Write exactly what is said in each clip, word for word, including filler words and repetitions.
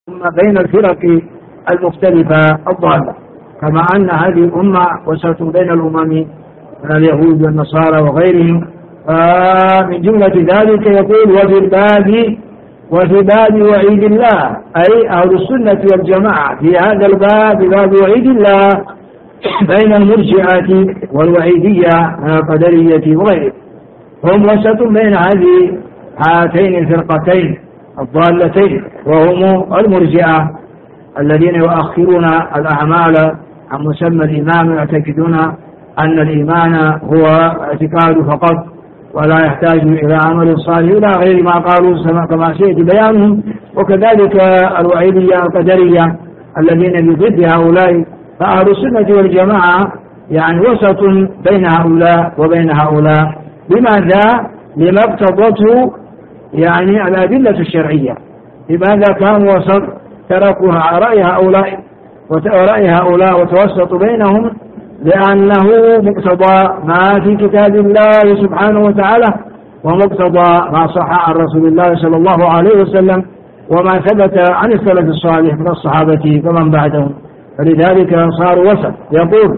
بين الفرق المختلفة الضالة، كما أن هذه الأمة وسط بين الأمم من اليهود والنصارى وغيرهم. فمن جملة ذلك يقول وفي الباب وفي باب وعيد الله، أي أهل السنة والجماعة في هذا الباب باب وعيد الله بين المرجئة والوعيدية من القدرية وغيرهم. هم وسط بين هذه هاتين الفرقتين الضالتين، وهم المرجئة الذين يؤخرون الأعمال عن مسمى الإيمان ويعتقدون أن الإيمان هو اعتقاد فقط ولا يحتاج إلى عمل صالح إلى غير ما قالوا كما سيأتي بيانهم. وكذلك الوعيدية القدرية الذين بضد هؤلاء. فأهل السنة والجماعة يعني وسط بين هؤلاء وبين هؤلاء. لماذا؟ لما اقتضته يعني الأدلة الشرعية. لماذا كانوا وسط؟ تركوا رأي هؤلاء ورأي هؤلاء وتوسطوا بينهم لأنه مقتضى ما في كتاب الله سبحانه وتعالى، ومقتضى ما صح عن رسول الله صلى الله عليه وسلم، وما ثبت عن السلف الصالح من الصحابة ومن بعدهم. فلذلك صاروا وسط. يقول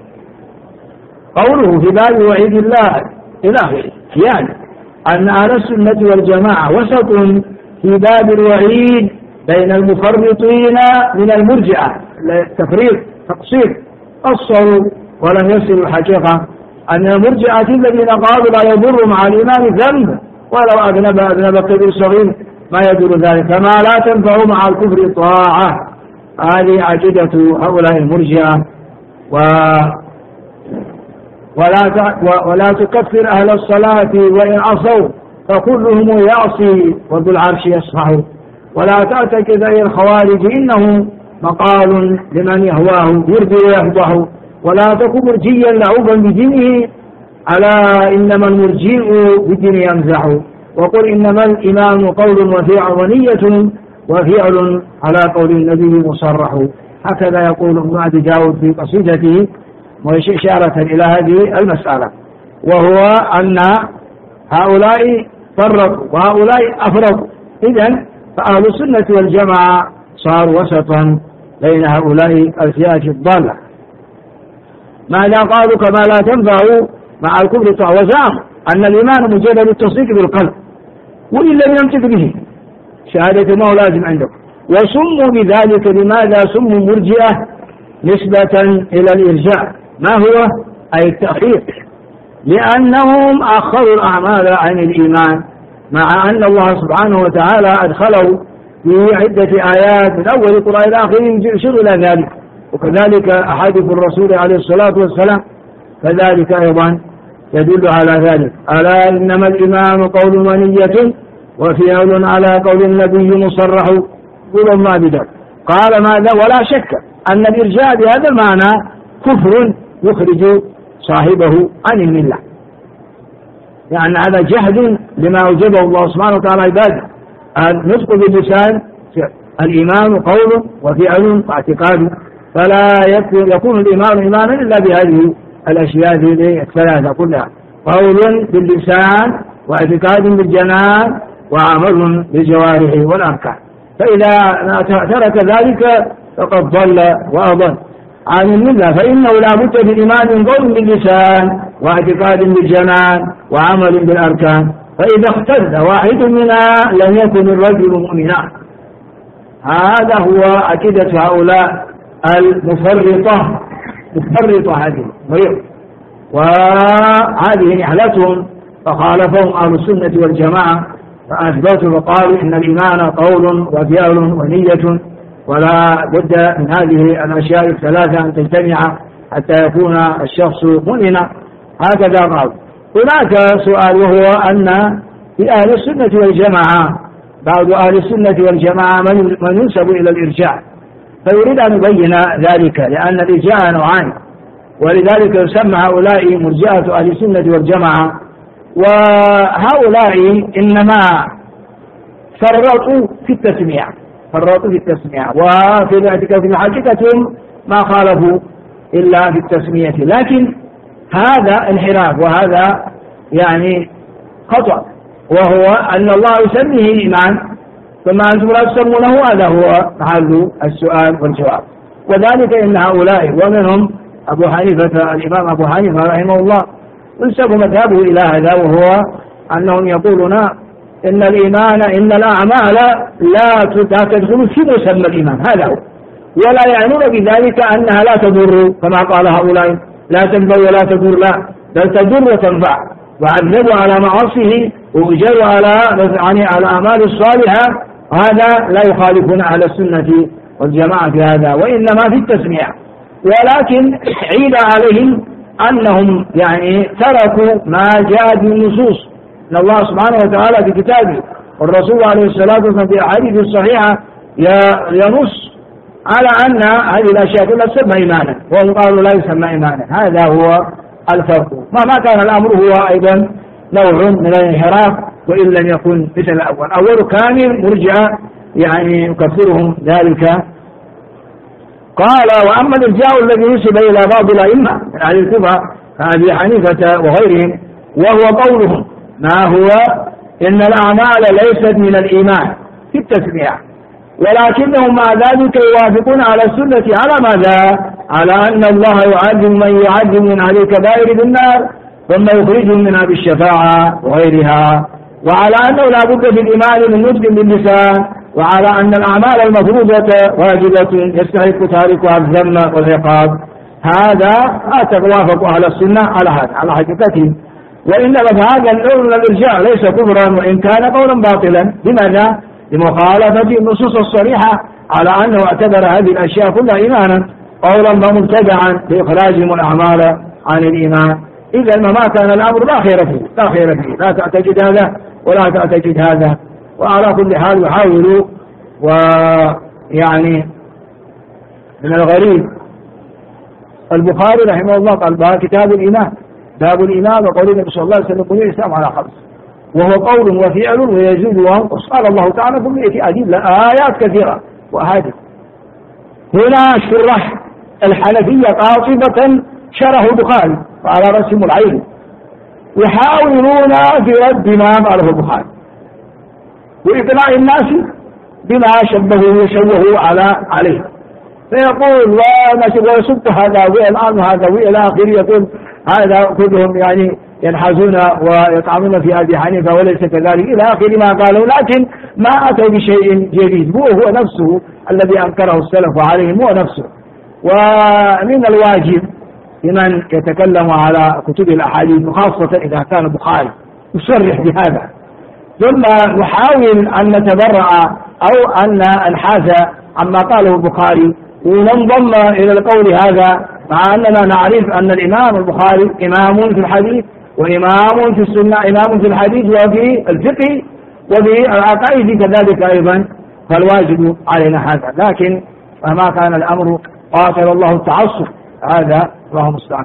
قوله في باب وعيد الله إلى آخره، يعني أن أهل السنة والجماعة وسط في باب الوعيد بين المفرطين من المرجئة، التفريط تقصير، قصروا ولم يصلوا الحقيقة. أن المرجئة الذين قالوا لا يضر مع الإيمان ذنب ولو أذنب أذنب كبير صغير ما يدور ذلك، كما لا تنفع مع الكفر طاعة. هذه عقيدة هؤلاء المرجئة. و ولا ولا تكفر أهل الصلاة وإن عصوا فكلهم يعصي وذو العرش يصفح. ولا تعتقد أي الخوارج إنه مقال لمن يهواه يرضي ويفضح. ولا تكن مرجيا لعوبا بدينه، ألا إنما المرجيء بالدين يمزح. وقل إنما الإيمان قول وفعل ونية وفعل على قول النبي مصرح. هكذا يقول ابن عبد داود في قصيدته إشارة إلى هذه المسألة، وهو أن هؤلاء فرقوا وهؤلاء أفرقوا. إذن فأهل السنة والجماعة صار وسطا بين هؤلاء الفئات الضالة. ماذا قالوا؟ كما لا تنفع مع الكفر طاعة. وزعموا أن الإيمان مجرد التصديق بالقلب وإن لم ينطق به شهادة ما هو لازم عندهم. وسموا بذلك. لماذا سموا مرجئة؟ نسبة إلى الإرجاء. ما هو؟ أي التأخير، لأنهم أخروا الأعمال عن الإيمان، مع أن الله سبحانه وتعالى أدخله في عدة آيات من أول القرآن إلى آخره يشير إلى ذلك. وكذلك أحاديث الرسول عليه الصلاة والسلام كذلك أيضا يدل على ذلك. ألا إنما الإيمان قول ونية وفعل على قول النبي مصرح. قل ما بدك. قال ماذا؟ ولا شك أن الإرجاء بهذا المعنى كفر يخرج صاحبه عن الملة، يعني هذا جهد لما أوجبه الله سبحانه وتعالى عباده. النطق باللسان الإيمان قول وفعل واعتقاد، فلا يكون, يكون الإيمان إيمانا إلا بهذه الأشياء الثلاثة كلها: قول باللسان واعتقاد بالجنان وعمل بالجوارح والأركان. فإذا ترك ذلك فقد ضل وأضل عن الملة، فإنه لا بد بالإيمان من قول باللسان واعتقاد بالجنان وعمل بالأركان. فإذا اختل واحد منها لم يكن الرجل مؤمنا. هذا هو عقيدة هؤلاء المفرطة مفرطة هذه مريض، وهذه نحلتهم. فخالفهم أهل السنة والجماعة فأثبتوا وقالوا إن الإيمان قول وفعل ونية، ولا بد من هذه الأشياء الثلاثة أن تجتمع حتى يكون الشخص مؤمنا. هكذا قال. هناك سؤال، وهو أن في أهل السنة والجماعة بعض أهل السنة والجماعة من ينسب إلى الإرجاء، فيريد أن يبين ذلك، لأن الإرجاء نوعان، ولذلك يسمى هؤلاء مرجئة أهل السنة والجماعة. وهؤلاء إنما فرطوا في التسمية فرطوا في التسمية وفي الاعتقاد في حقيقتهم ما خالفوا إلا في التسمية، لكن هذا انحراف وهذا يعني خطأ. وهو أن الله يسميه إيمان ثم أنتم لا تسمونه، هذا هو محل السؤال والجواب. وذلك إن هؤلاء ومنهم أبو حنيفة، الإمام أبو حنيفة رحمه الله ينسب مذهبه إلى هذا، وهو أنهم يقولون إن الإيمان إن الأعمال لا تدخل في مسمى الإيمان، هذا هو، ولا يعنون بذلك أنها لا تضر كما قال هؤلاء لا تنفع ولا تضر، لا بل تضر وتنفع، وعذبوا على معاصيه وأجروا على يعني على الأعمال الصالحة. هذا لا يخالفون أهل السنة والجماعة في هذا، وإنما في التسمية. ولكن عيب عليهم أنهم يعني تركوا ما جاء في النصوص، إن الله سبحانه وتعالى في كتابه والرسول عليه الصلاة والسلام في أحاديث الصحيحة ينص على أن هذه الأشياء كلها تسمى إيمانا، وهم قالوا لا يسمى إيمانا. هذا هو الفرق. ما كان الأمر هو أيضا نوع من الانحراف، وإن لم يكن مثل الأول. أول كامل مرجع يعني يكفرهم ذلك. قال وأما الإرجاء الذي ينسب إلى بعض الأئمة من أهل الكوفة كأبي حنيفة وغيرهم، وهو قولهم ما هو إن الأعمال ليست من الإيمان في التسمية، ولكنهم مع ذلك يوافقون على السنة على ماذا؟ على أن الله يعذب من يعذب من أهل الكبائر بالنار ثم يخرجهم منها بالشفاعة وغيرها، وعلى أنه لا بد في الإيمان من نطق باللسان، وعلى أن الأعمال المفروضة واجبة يستحق تاركها الذم والعقاب. هذا أتوافق أهل السنة على هذا على حقيقته. وإنما هذا النوع من الإرجاع ليس كفرا وإن كان قولا باطلا. لماذا؟ لمخالفة النصوص الصريحة على أنه اعتبر هذه الأشياء كلها إيمانا قولا ومبتدعا لإخراجهم الأعمال عن الإيمان. إذا ما كان الأمر لا خير فيه لا خير فيه لا تعتقد هذا ولا تعتقد هذا. وعلى كل حال يحاولوا، ويعني من الغريب البخاري رحمه الله قال كتاب الإيمان باب الإيمان وقول النبي صلى الله عليه وسلم بني الإسلام على خمس، وهو قول وفعل ويزيد وينقص. قال الله تعالى ثم يأتي أدلة آيات كثيرة وأحاديث. هنا شرح الحنفية قاطبة شرح البخاري وعلى رسم العين، يحاولون في رد ما قاله البخاري وإقناع الناس بما شبهوا وشوهوا على عليه، فيقول ويسب هذا والآن هذا وإلى آخره. يقول هذا كلهم يعني ينحازون ويطعنون في أبي حنيفة وليس كذلك إلى آخر ما قالوا، لكن ما أتوا بشيء جديد، هو هو نفسه الذي أنكره السلف عليهم هو نفسه. ومن الواجب لمن يتكلم على كتب الأحاديث وخاصة إذا كان البخاري يصرح بهذا، ثم نحاول أن نتبرأ أو أن ننحاز عما قاله البخاري وننضم إلى القول هذا، مع أننا نعرف أن الإمام البخاري إمام في الحديث وإمام في السنة، إمام في الحديث وفي الفقه وفي العقائد كذلك أيضا، فالواجب علينا هذا. لكن ما كان الأمر قاتل الله التعصب، هذا الله المستعان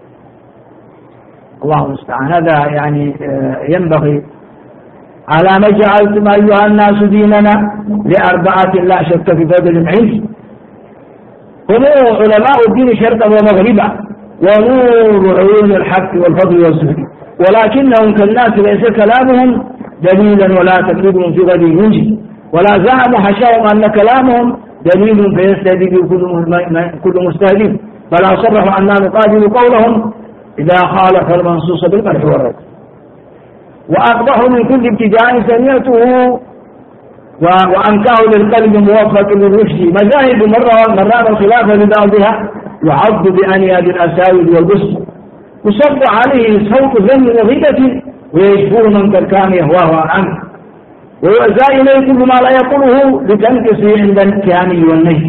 الله المستعان. هذا يعني ينبغي على ما جعلتم أيها الناس ديننا لأربعة لا شك في فضل عز، هم علماء الدين شرقا ومغربا ونور عيون الحق والفضل والزهد، ولكنهم كالناس ليس كلامهم دليلا ولا تكذيب في غد ينجي، ولا زعم حشاهم أن كلامهم دليل فيستدل كل مستهدف، بل أصرحوا أننا نقابل قولهم إذا خالف المنصوص بالقدح والرد. وأقبحوا من كل ابتداء سمعته وأنكاه للقلب موفق للرشد، مذاهب مرة مرات الخلافة لبعضها يعض بأنياب الأساود والبسط، يصب عليه صوت ذم وغيبة ويجبر من كان يهواه عنه، ويؤذى إليه كل ما لا يقوله لتنكسي عند الكامل والنهي،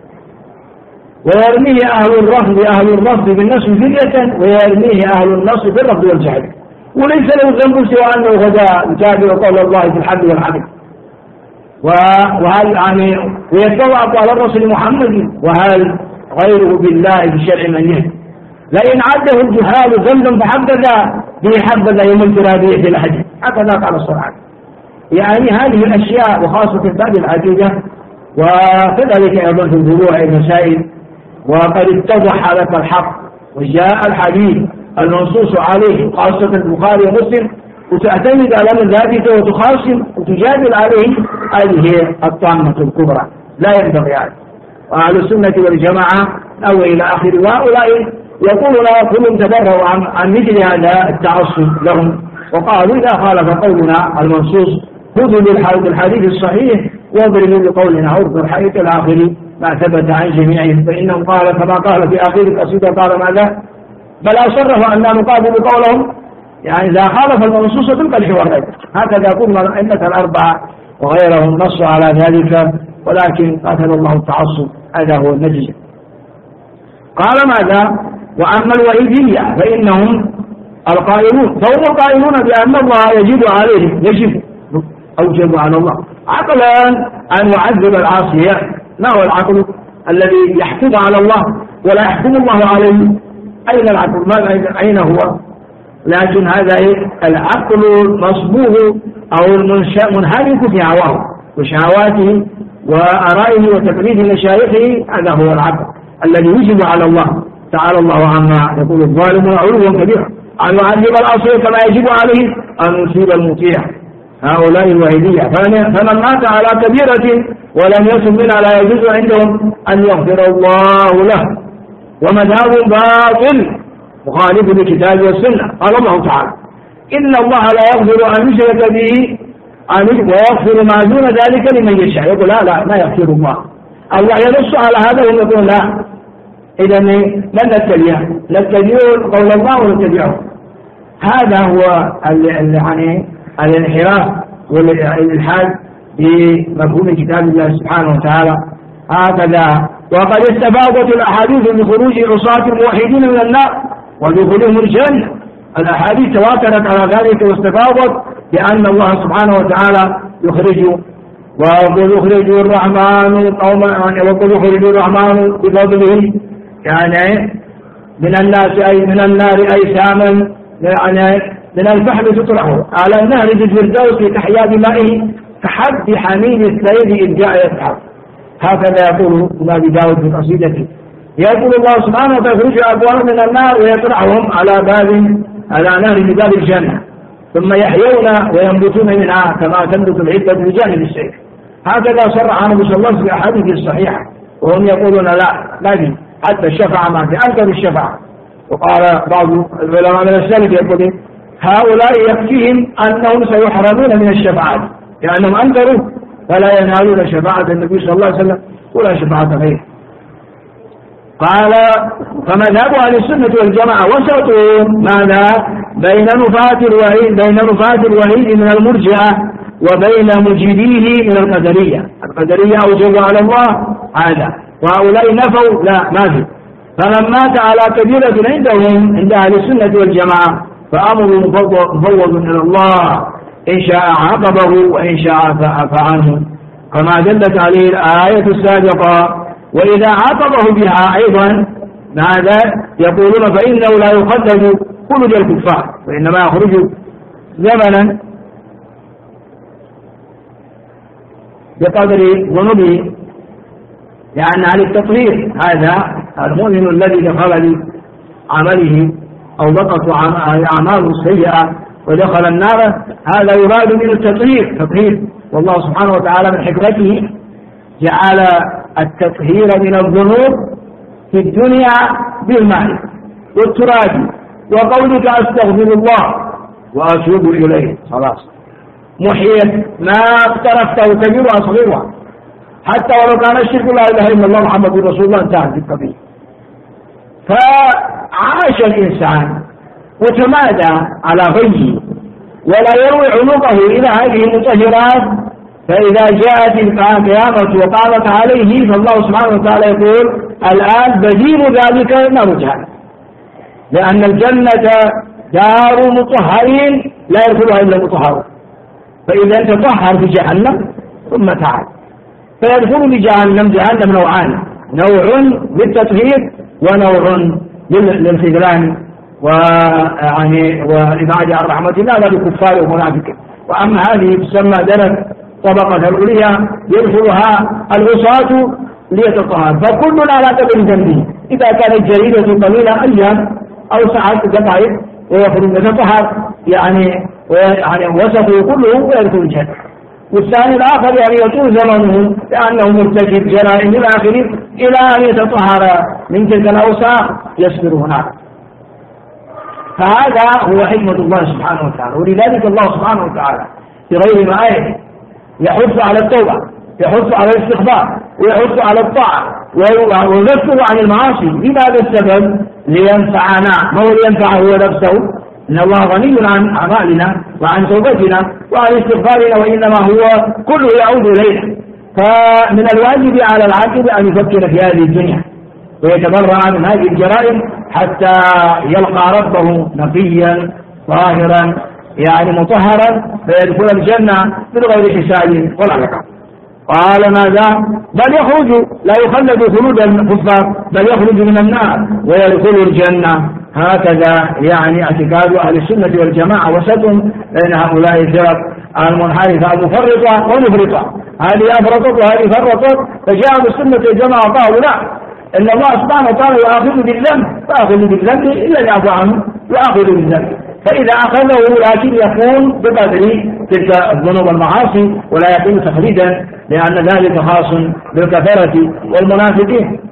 ويرميه أهل الرفض أهل الرفض بالنصب فدية، ويرميه أهل النصب بالرفض والجهل، وليس له ذنب سوى أنه غدا يتابع قول الله في الحد والعدل. وهل يعني ويتبع على الرسول محمد، وهل غيره بالله بشرع من يهدي، لئن عده الجهال ذنبا فحبذا به حبذا يوم الفرادية في الحديث، هكذا قال الصراحة. يعني هذه الأشياء وخاصة في باب العقيدة وكذلك أيضا في الفروع المسائل، وقد اتضح لك الحق وجاء الحديث المنصوص عليه خاصة البخاري ومسلم، وتعتمد على مذهبك وتخاصم وتجادل عليه هذه هي الطامة الكبرى، لا ينبغي هذا. وأهل السنة والجماعة أو إلى آخر، وهؤلاء يقولون كلهم تبرؤوا عن, عن مثل هذا التعصب لهم، وقالوا إذا خالف قولنا المنصوص خذوا بالحديث الصحيح واضربوا بقولنا عرض الحديث الآخر ما ثبت عن جميعهم، فإنهم قال كما قال في آخر القصيدة قال ماذا؟ بل أصرفوا أن نقابل قولهم، يعني إذا خالف المنصوص تلك الحوار. هكذا يقول الأئمة الأربعة وغيرهم نصوا على ذلك، ولكن قاتل الله التعصب، هذا هو النتيجة. قال ماذا؟ وأما الوعيدية فإنهم القائلون، فهم القائلون بأن الله يجب عليه، يجب أوجب على الله عقلا أن يعذب العاصية. ما هو العقل الذي يحكم على الله ولا يحكم الله عليه؟ أين العقل؟ ما أين هو؟ لكن هذا العقل المصبوغ أو المنهمك في هواه وشهواته وآرائه وتقليد مشايخه، هذا هو العقل الذي يجب على الله تعالى الله عما يقول الظالمون علوا كبيرا أن يعذب العاصي كما يجب عليه أن يصيب المطيع. هؤلاء الوعيدية، فمن مات على كبيرة ولم يتب منها لا يجوز عندهم أن يغفر الله له، ومذهب باطل مخالف للكتاب والسنة. قال الله تعالى إن الله لا يغفر أن يشرك به ويغفر ما دون ذلك لمن يشاء. يقول لا لا ما يغفر الله، الله ينص على هذا وهم يقول لا، إذا لن نتبعه، نتبعه قول الله ونتبعه. هذا هو يعني الانحراف والإلحاد بمفهوم كتاب الله سبحانه وتعالى. هكذا وقد استفاضت الأحاديث بخروج عصاة الموحدين من النار ودخولهم الجنة. الأحاديث تواترت على ذلك واستفاضت بأن الله سبحانه وتعالى يخرج، وقل يخرج الرحمن قوما، وقل يخرج الرحمن بفضله يعني من الناس أي من النار أيساما، يعني من الفحم تطرحه على النهر ذي الفردوس تحيا بمائه كحب حميم السيد إذ جاء يسحب. هكذا يقول أبي داود في قصيدته، يقول الله سبحانه وتعالى يخرج أبواب من النار ويطرحهم على باب على نهر من باب الجنة، ثم يحيون وينبتون منها كما تنبت العبة بجانب السيف. هكذا صرح النبي صلى الله عليه وسلم في أحاديث الصحيحة، وهم يقولون لا لا حتى الشفاعة ما في، أنكر الشفاعة. وقال بعض العلماء من السلف يقول هؤلاء يكفيهم أنهم سيحرمون من الشفاعة لأنهم أنكروا فلا ينالون شفاعة النبي صلى الله عليه وسلم ولا شفاعة غيره. قال فمذهب أهل السنة والجماعة وسطوا ماذا بين نفاة الوحيد بين نفاة الوحيد من المرجئة وبين مجيبيه من القدرية. القدرية أوجبوا على الله هذا، وهؤلاء نفوا لا ما في. فمن مات على كبيرة عندهم عند أهل السنة والجماعة فأمره مفوض إلى الله، إن شاء عاقبه وإن شاء عفى عنه كما دلت عليه الآية السابقة. وإذا عاقبه بها أيضا ماذا يقولون فإنه لا يخلد خلد الكفار، وإنما يخرج زمنا بقدر ذنوبه يعني على التطهير. هذا المؤمن الذي دخل بعمله أو بقت أعماله السيئة ودخل النار، هذا يراد من التطهير تطهير. والله سبحانه وتعالى من حكمته جعل التطهير من الذنوب في الدنيا بالماء والتراب وقولك أستغفر الله وأتوب إليه، خلاص محيط ما اقترفته كبيرها صغيرها، حتى ولو كان الشرك لا إله إلا الله محمد رسول الله انتهت القضية. فعاش الإنسان وتمادى على غيه ولا يروي عنقه إلى هذه المطهرات، فإذا جاءت القيامة وقامت عليه فالله سبحانه وتعالى يقول الآن بديل ذلك نار جهنم، لأن الجنة دار مطهرين لا يدخلها إلا مطهرون. فإذا أنت طهر في جهنم ثم تعال فيدخل لجهنم جهنم نوعان، نوع للتطهير ونوع للخذلان ويعني والإبعاد عن رحمة الله للكفار والمنافقين. وأما هذه تسمى درك طبقة العليا يدخلها العصاة ليتطهر، فكلنا على قدر ذنبه. إذا كانت جريدة قليلة أيام أو ساعات دقائق ويخرج يتطهر يعني يعني وسطه كله ويدخل الجنة. والثاني الآخر يعني يطول زمنه لأنه مرتكب جرائم إلى آخره إلى أن يتطهر من تلك الأوساخ يصبر هناك. فهذا هو حكمة الله سبحانه وتعالى. ولذلك الله سبحانه وتعالى في غير ما آية يحث على التوبة، يحث على الاستغفار، ويحث على الطاعة، ويذكر عن المعاصي. لماذا السبب؟ لينفعنا، ما هو لينفع هو نفسه، إن الله غني عن أعمالنا وعن توبتنا وعن استغفارنا، وإنما هو كله يعود إلينا. فمن الواجب على العاقل أن يفكر في هذه الدنيا ويتبرأ من هذه الجرائم حتى يلقى ربه نقيا طاهرا يعني مطهرا فيدخل الجنة بغير حساب ولا عقاب. قال ماذا؟ بل يخرج، لا يخلد خلود الكفار، بل يخرج من النار ويدخل الجنة. هكذا يعني اعتقاد أهل السنة والجماعة، وسط بين هؤلاء الفرق المنحرفة المفرطة والمفرطة، هذه أفرطت وهذه فرطت. فجاءوا السنة والجماعة قالوا لا، إن الله سبحانه وتعالى يأخذ بالذنب فأخذ بالذنب إلا يعفو عنه وأخذ بالذنب، فإذا أخذه لكن يكون بقدر تلك الذنوب والمعاصي ولا يكون تخليدا، لأن ذلك خاص بالكفرة والمنافقين.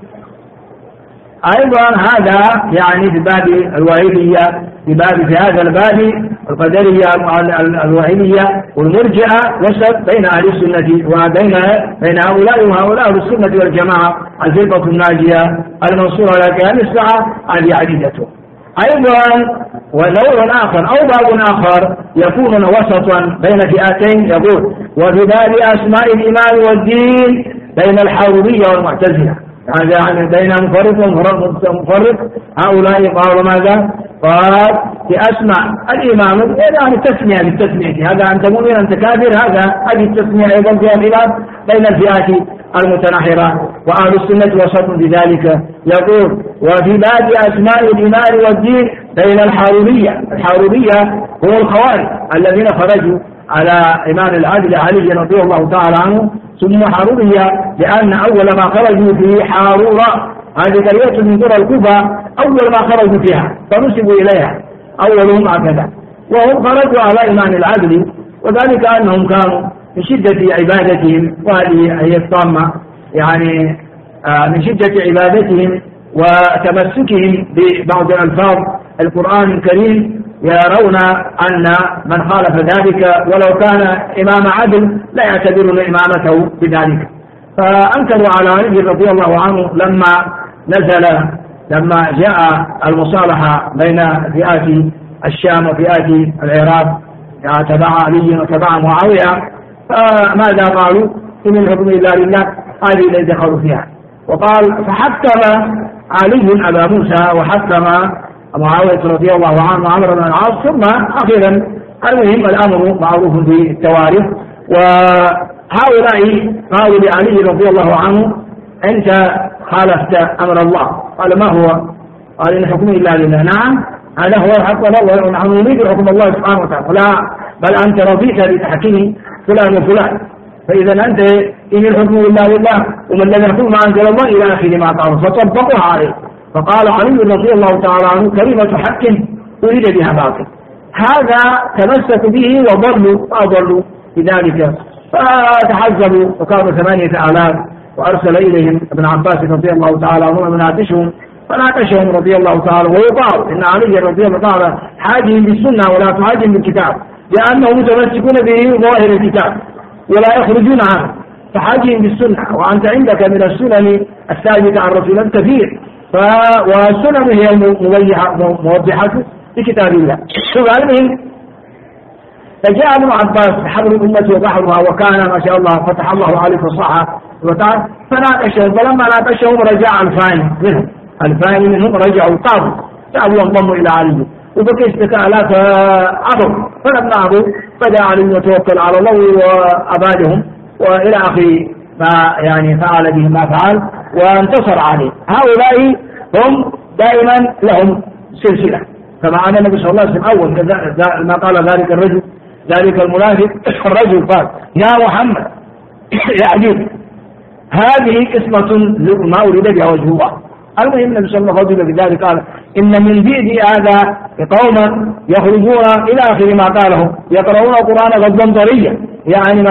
أيضا هذا يعني في باب الوعيدية، في باب في هذا الباب القدرية الوعيدية والمرجئة، وسط بين أهل السنة وبين بين هؤلاء وهؤلاء السنة والجماعة، الفرقة الناجية المنصورة على كلام الساعة هذه عديدته. أيضا ونوع آخر أو باب آخر يكون وسطا بين فئتين، يقول وفي باب أسماء الإيمان والدين بين الحرورية والمعتزلة، هذا يعني بين مفرط ومفرط. هؤلاء قالوا ماذا؟ قال في أسماء الإمام يعني التسمية بالتسمية، هذا أنت مؤمن أنت كافر، هذا هذه التسمية أيضا فيها خلاف بين الفئات المتناحرة. وأهل السنة وسط بذلك، يقول وفي باب أسماء الإيمان والدين بين الحرورية. الحرورية هو الخوارج الذين خرجوا على إمام العادل علي رضي الله تعالى عنه، ثم حرورية لأن أول ما خرجوا في حارورة، هذه قرية من قرى الكوفة، أول ما خرجوا فيها فنسبوا إليها أولهم هكذا، وهم خرجوا على إمام العادل، وذلك أنهم كانوا من شدة عبادتهم، وهذه هي الطامة يعني من شدة عبادتهم وتمسكهم ببعض ألفاظ القرآن الكريم، يرون أن من خالف ذلك ولو كان إمام عدل لا يعتبرون إمامته بذلك. فأنكروا على علي رضي الله عنه لما نزل لما جاء المصالحة بين فئات الشام وفئات العراق تبع علي وتبع معاوية، فماذا قالوا؟ إن الحكم إلا لله، هذه التي دخلوا فيها. وقال فحكم علي أبا موسى وحكم معاوية رضي الله عنه عمرو بن العاص، ثم أخيرا المهم الأمر معروف بالتوارث. وهؤلاء قالوا لعلي رضي الله عنه أنت خالفت أمر الله، قال ما هو؟ قال إن حكم إلا لله. نعم هذا هو الحق، الله ونحن نريد حكم الله سبحانه وتعالى. لا بل أنت رضيت بتحكيم فلان وفلان، فإذا أنت إن الحكم إلا لله ومن لم يحكم ما أنزل الله إلى آخر ما قال، فطبقها عليه. فقال علي رضي الله تعالى عنه كلمة حق أريد بها باطل، هذا تمسك به وضلوا وأضلوا بذلك، فتحزبوا وكانوا ثمانية آلاف، وأرسل إليهم ابن عباس رضي الله تعالى عنه مناقشهم فناقشهم رضي الله تعالى. ويقال إن علي رضي الله تعالى حاجم بالسنة ولا تحاجم بالكتاب، لأنهم متمسكون به ظاهر الكتاب ولا يخرجون عنه، فحاجم بالسنة. وأنت عندك من السنن الثابتة عن رسول الله كثير، والسنن هي موضحة في كتاب الله. المهم فجاء ابن عباس حبر الأمة وبحرها، وكان ما شاء الله فتح الله عليه فصاحة وتعالى، فناقشهم. فلما ناقشهم رجع الفاني منهم، الفاني منهم رجعوا طابوا تعبوا وانضموا إلى علي، وبقي استكالات عضو. فلما عضوا بدأ علي يتوكل على الله وأبادهم وإلى آخر ما يعني فعل به ما فعل وانتصر عليه. هؤلاء هم دائما لهم سلسلة، كما أن النبي صلى الله عليه وسلم أول ما قال ذلك الرجل ذلك المنافق الرجل قال يا محمد يا عجيب هذه قسمة ما أريد بها وجه الله. المهم النبي صلى الله عليه وسلم بذلك قال إن من بيد هذا قوما يخرجون إلى آخر ما قاله يقرؤون القرآن غضا طريا، يعني ما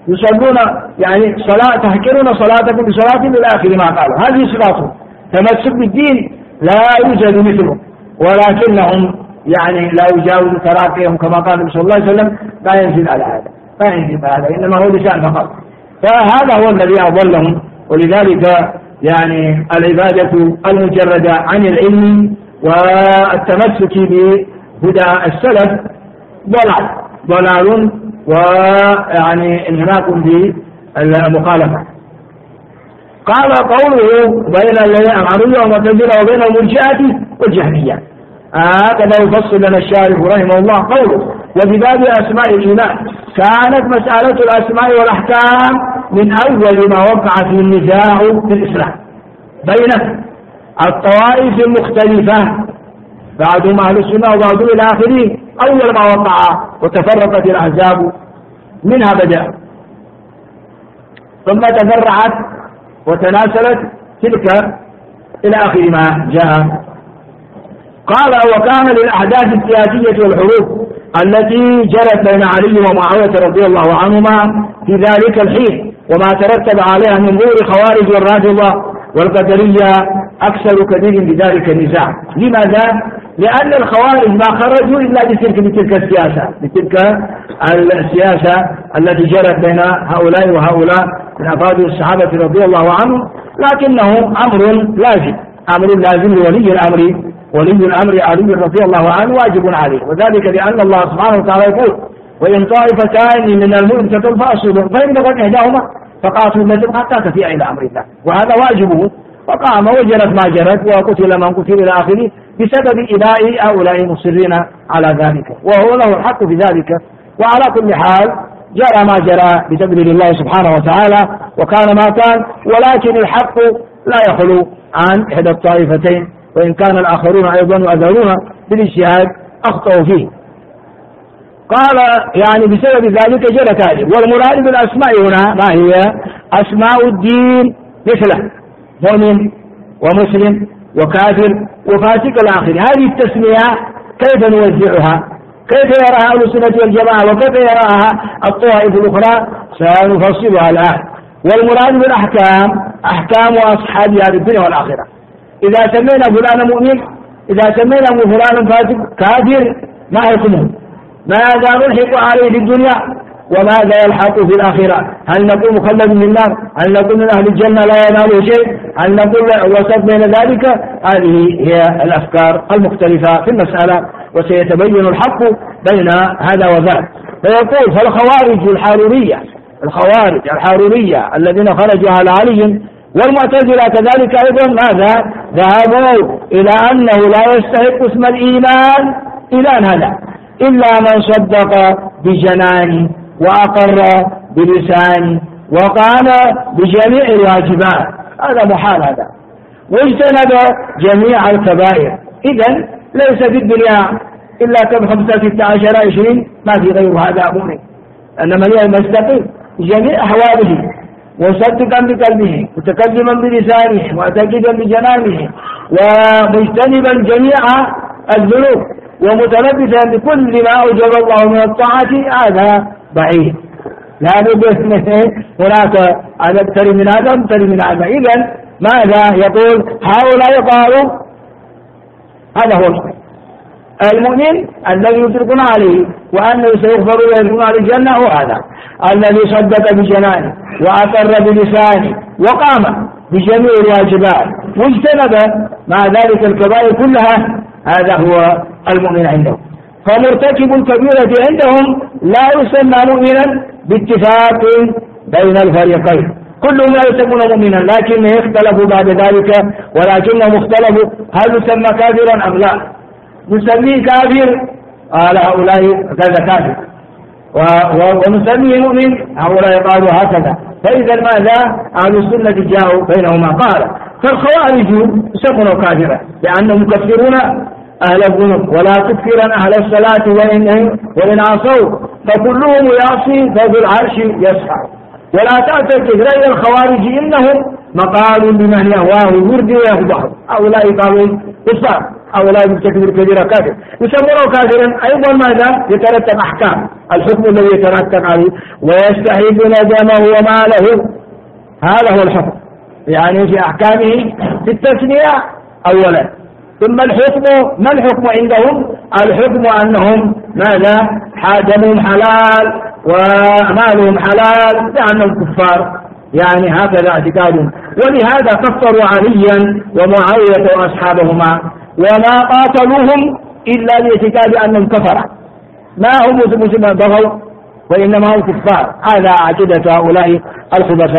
يصلون يعني صلاة تحكرون صلاتكم بصلاة إلى آخر ما قالوا. هذه صفاتهم، تمسك بالدين لا يوجد مثله، ولكنهم يعني لا يجاوز تراقيهم كما قال النبي صلى الله عليه وسلم لا ينزل على هذا، لا ينزل على هذا، إنما هو لسان فقط. فهذا هو الذي أضلهم. ولذلك يعني العبادة المجردة عن العلم والتمسك بهدى السلف ضلال ضلال ويعني انهماك بالمخالفة. قال قوله بين الأشاعرة والمعتزلة وبين المرجئة والجهمية، هكذا يفصل لنا الشارح رحمه الله قوله وبباب أسماء الإيمان. كانت مسألة الأسماء والأحكام من أول ما وقع في النزاع في الإسلام بين الطوائف المختلفة، بعضهم أهل السنة وبعضهم إلى آخره. أول ما وقع وتفرقت الأحزاب منها بدأ، ثم تفرعت وتناسلت تلك إلى آخر ما جاء. قال وكان للأحداث السياسية والحروب التي جرت بين علي ومعاوية رضي الله عنهما في ذلك الحين وما ترتب عليها من ظهور خوارج الرافضة والقدرية أكثر كثير بذلك النزاع. لماذا؟ لأن الخوارج ما خرجوا إلا بتلك بتلك السياسة بتلك السياسة التي جرت بين هؤلاء وهؤلاء من أفراد الصحابة رضي الله عنهم، لكنه أمر لازم، أمر لازم لولي الأمر ولي الأمر علي رضي الله عنه واجب عليه، وذلك لأن الله سبحانه وتعالى يقول وإن طائفتان من المؤمنين فأصلوا فإن بغت إحداهما فقاتلوا التي حتى تفيء إلى أمر الله، وهذا واجبه. فقام وجرت ما جرت وقتل من قتل إلى آخره بسبب إباء هؤلاء مصرين على ذلك، وهو له الحق في ذلك. وعلى كل حال جرى ما جرى بتقدير الله سبحانه وتعالى، وكان ما كان، ولكن الحق لا يخلو عن إحدى الطائفتين، وإن كان الآخرون أيضا يؤذرون بالاجتهاد أخطأوا فيه. قال يعني بسبب ذلك جرى تاريخ. والمراد بالأسماء هنا ما هي؟ أسماء الدين مثله مؤمن ومسلم وكافر وفاسق الآخر. هذه التسمية كيف نوزعها؟ كيف يراها أهل السنة والجماعة وكيف يراها الطوائف الأخرى؟ سنفصلها الآن. والمراد بالأحكام أحكام أصحاب هذه الدنيا والآخرة. إذا سمينا فلان مؤمن، إذا سمينا فلان فاسق كافر، ما حكمه؟ ماذا نلحق عليه في الدنيا وماذا يلحق في الآخرة؟ هل نقول مخلد في النار؟ هل نقول من أهل الجنة لا يناله شيء؟ هل نقول وسط بين ذلك؟ هذه هي الأفكار المختلفة في المسألة، وسيتبين الحق بين هذا وذاك. فيقول فالخوارج الحارورية الخوارج الحارورية الذين خرجوا على علي والمعتزلة كذلك أيضا ماذا؟ ذهبوا إلى أنه لا يستحق اسم الإيمان إلى هذا إلا من صدق بجنانه وأقر بلسانه وقام بجميع الواجبات. هذا محال هذا، واجتنب جميع الكبائر. إذن ليس في الدنيا إلا كم خمسة ستة عشر عشرين، ما في غير هذا مؤمن، أنما اليوم يستقيم جميع أحواله مصدقا بقلبه متكلما بلسانه معتقدا بجنانه ومجتنبا جميع الذنوب ومتلبسا بكل ما أوجب الله من الطاعة، هذا بعيد. لا نقول هناك أنا أبتري من هذا أبتري من هذا. إذن ماذا يقول هؤلاء؟ قالوا هذا هو المؤمن الذي يتركون عليه وأنه سيغفر ويدخلون على الجنة، هو هذا الذي صدق بجنانه وأقر بلسانه وقام بجميع الواجبات واجتنب مع ذلك الكبائر كلها، هذا هو المؤمن عندهم. فمرتكب الكبيرة عندهم لا يسمى مؤمنا باتفاق بين الفريقين، كلهم لا يسمون مؤمنا، لكن يختلفوا بعد ذلك، ولكنهم اختلفوا هل يسمى كافرا أم لا. نسميه كافر قال هؤلاء كذا كافر، ونسميه مؤمن هؤلاء قالوا هكذا. فإذا ماذا؟ أهل السنة جاءوا بينهما. قال فالخوارج يسمون كافرا لأنهم يكفرون أهل الذنوب ولا تكفرن أهل الصلاة وإن وإن عصوا فكلهم يعصي فذو العرش يسعى. ولا تعتقد رأي الخوارج إنهم مقال بمن يهواه يرضي ويفضح. هؤلاء قالوا كفار هؤلاء مرتكب الكبيرة كافر، يسمونه كافرا أيضا ماذا؟ يترتب أحكام الحكم الذي يترتب عليه، ويستحيل دمه وماله، هذا هو الحكم، يعني في أحكامه في التسمية أولا، ثم الحكم، ما الحكم عندهم؟ الحكم أنهم ماذا؟ دمهم حلال ومالهم حلال لأنهم كفار، يعني هكذا اعتقادهم. ولهذا كفروا عليا ومعاوية وأصحابهما وما قاتلوهم إلا باعتقاد أنهم كفرة، ما هم مسلمين بغوا وإنما هم كفار، هذا عقيدة هؤلاء الخبثاء.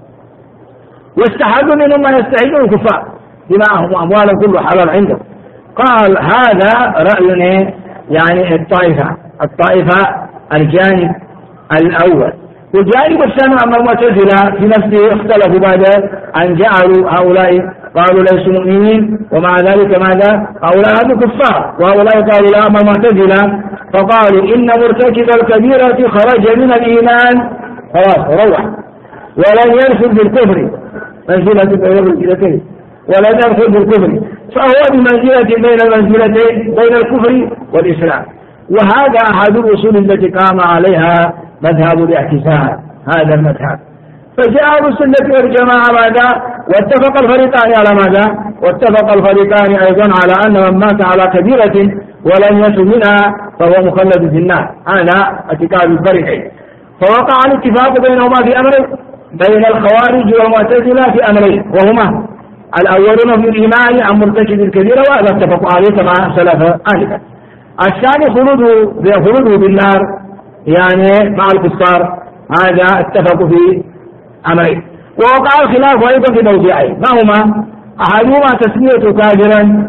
واستحلوا منهم ما يستحلون الكفار، دماءهم وأموالهم كله حلال عندهم. قال هذا رأي يعني الطائفة الطائفة الجانب الأول. والجانب الثاني أما المعتزلة في نفسه اختلفوا بعد أن جعلوا هؤلاء قالوا ليسوا مؤمنين ومع ذلك ماذا؟ هؤلاء هذو كفار، وهؤلاء قالوا لا. أما المعتزلة فقالوا إن مرتكب الكبيرة خرج من الإيمان خلاص روح، ولن يدخل بالكفر منزلة بين المنزلتين، ولن يدخل بالكفر، فهو بمنزلة بين المنزلتين بين الكفر والإسلام. وهذا أحد الأصول التي قام عليها مذهب الاعتزال، هذا المذهب. فجاء أهل السنة والجماعة ماذا؟ واتفق الفريقان على ماذا؟ واتفق الفريقان أيضا على أن من مات على كبيرة ولم يتب منها فهو مخلد في النار، هذا اعتقاد الفريقين. فوقع الاتفاق بينهما في أمرين، بين الخوارج والمعتزلة في أمرين، وهما الأولون في الإيمان عن مرتكب الكبيرة وهذا اتفقوا عليه كما سلف آنفا. الثاني خلوده خلوده بالنار يعني مع الكفار، هذا اتفقوا في أمرين. ووقع الخلاف أيضا في موضعين، ما هما؟ أحدهما تسمية كافرا،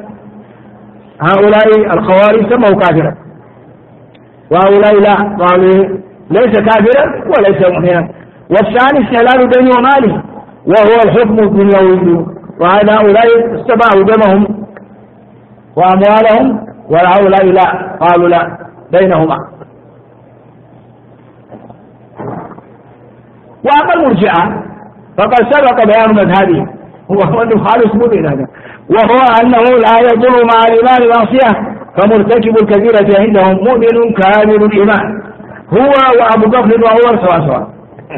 هؤلاء الخوارج سموا كافرا، وهؤلاء لا، قالوا ليس كافرا وليس مؤمنا. والثاني استحلال دينه وماله وهو الحكم الدنيوي، وهذا هؤلاء استباحوا دمهم وأموالهم وهؤلاء لا، قالوا لا بينهما. وأما المرجئة فقد سبق بيان مذهبه هو أنه خالص مؤمن هذا، وهو أنه لا يضر مع الإيمان معصية، فمرتكب الكبيرة عندهم مؤمن كامل الإيمان، هو وأبو بكر وعمر سواء سواء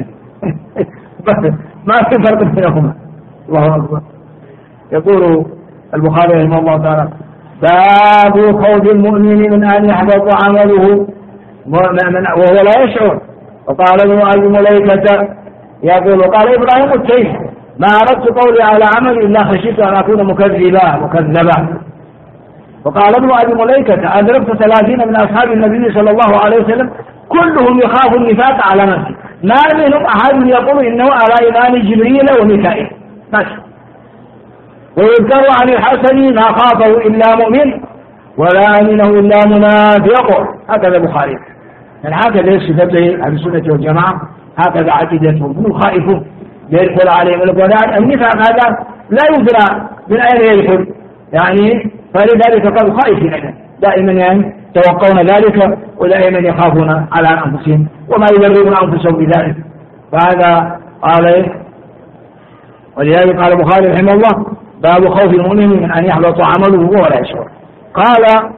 ما في فرق بينهما. الله أكبر. يقول البخاري رحمه الله تعالى باب خوف المؤمن من أن يحبط عمله وهو لا يشعر. وقال ابن أبي مليكة يقول وقال إبراهيم التيم ما أردت قولي على عمل إلا خشيت أن أكون مكذبا مكذبا. وقال ابن أبي مليكة أدركت ثلاثين من أصحاب النبي صلى الله عليه وسلم كلهم يخاف النفاق على نفسه، ما منهم أحد يقول إنه على إيمان جبريل وميكائيل بس. ويذكر عن الحسن ما خافه إلا مؤمن ولا أمنه إلا منافق، هكذا البخاري. يعني هكذا صفته أهل السنة والجماعة، هكذا عقيدتهم، هم خائفون يدخل عليهم الغداء. النفاق هذا لا يدرى من أين يدخل، يعني فلذلك قالوا خائفين دائما، يعني توقعون ذلك ودائما يخافون على أنفسهم وما يدربون أنفسهم بذلك. فهذا قال، ولذلك قال البخاري رحمه الله باب خوف المؤمن من أن يحبط عمله وهو لا يشعر. قال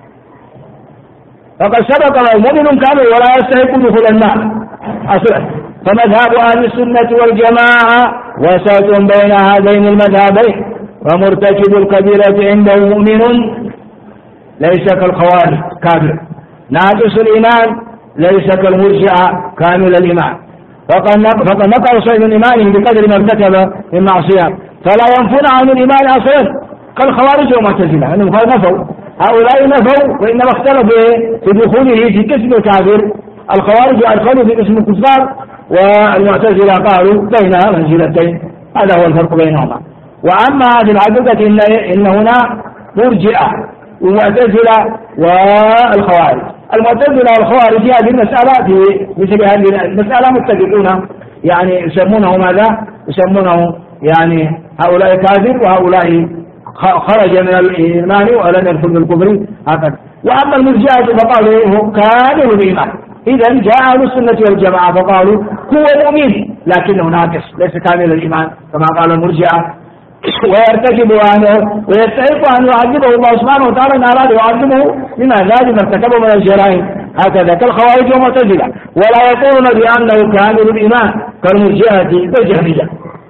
فقد سبق المؤمن كامل ولا يستحق دخول النار أصلا. فمذهب أهل السنة والجماعة وسط بين هذين المذهبين، ومرتكب الكبيرة عنده مؤمن ليس كالخوارج كافر، ناقص الإيمان ليس كالمرجئة كامل الإيمان، فقد نقص من إيمانه بقدر ما ارتكب من معصية، فلا ينفون عن الإيمان أصلا كالخوارج والمعتزلة، أنهم نفوا، هؤلاء نفوا وإنما اختلفوا في دخوله في قسم الكافر. الخوارج أدخلوا في قسم الكفار، والمعتزلة قالوا بينها منزلتين، هذا هو الفرق بينهما. وأما في الحقيقة إن, إن هنا مرجئة والمعتزلة والخوارج. المعتزلة والخوارج في هذه المسألة في مثل هذه المسألة متفقون، يعني يسمونه ماذا؟ يسمونه يعني هؤلاء كافر وهؤلاء خرج من الإيمان ولم يدخل من الكفر هكذا. وأما المرجئة فقالوا كامل الإيمان. إذا جاء أهل السنة والجماعة فقالوا هو مؤمن لكنه ناقص ليس كامل الإيمان، كما قال المرجئة ويرتكب عنه ويستحق أن يعذبه الله سبحانه وتعالى إن أراد يعذبه لما لازم ارتكبه من الجرائم، هكذا كالخوارج والمعتزلة. ولا يقولون بأنه كامل الإيمان كالمرجئة والجهمية.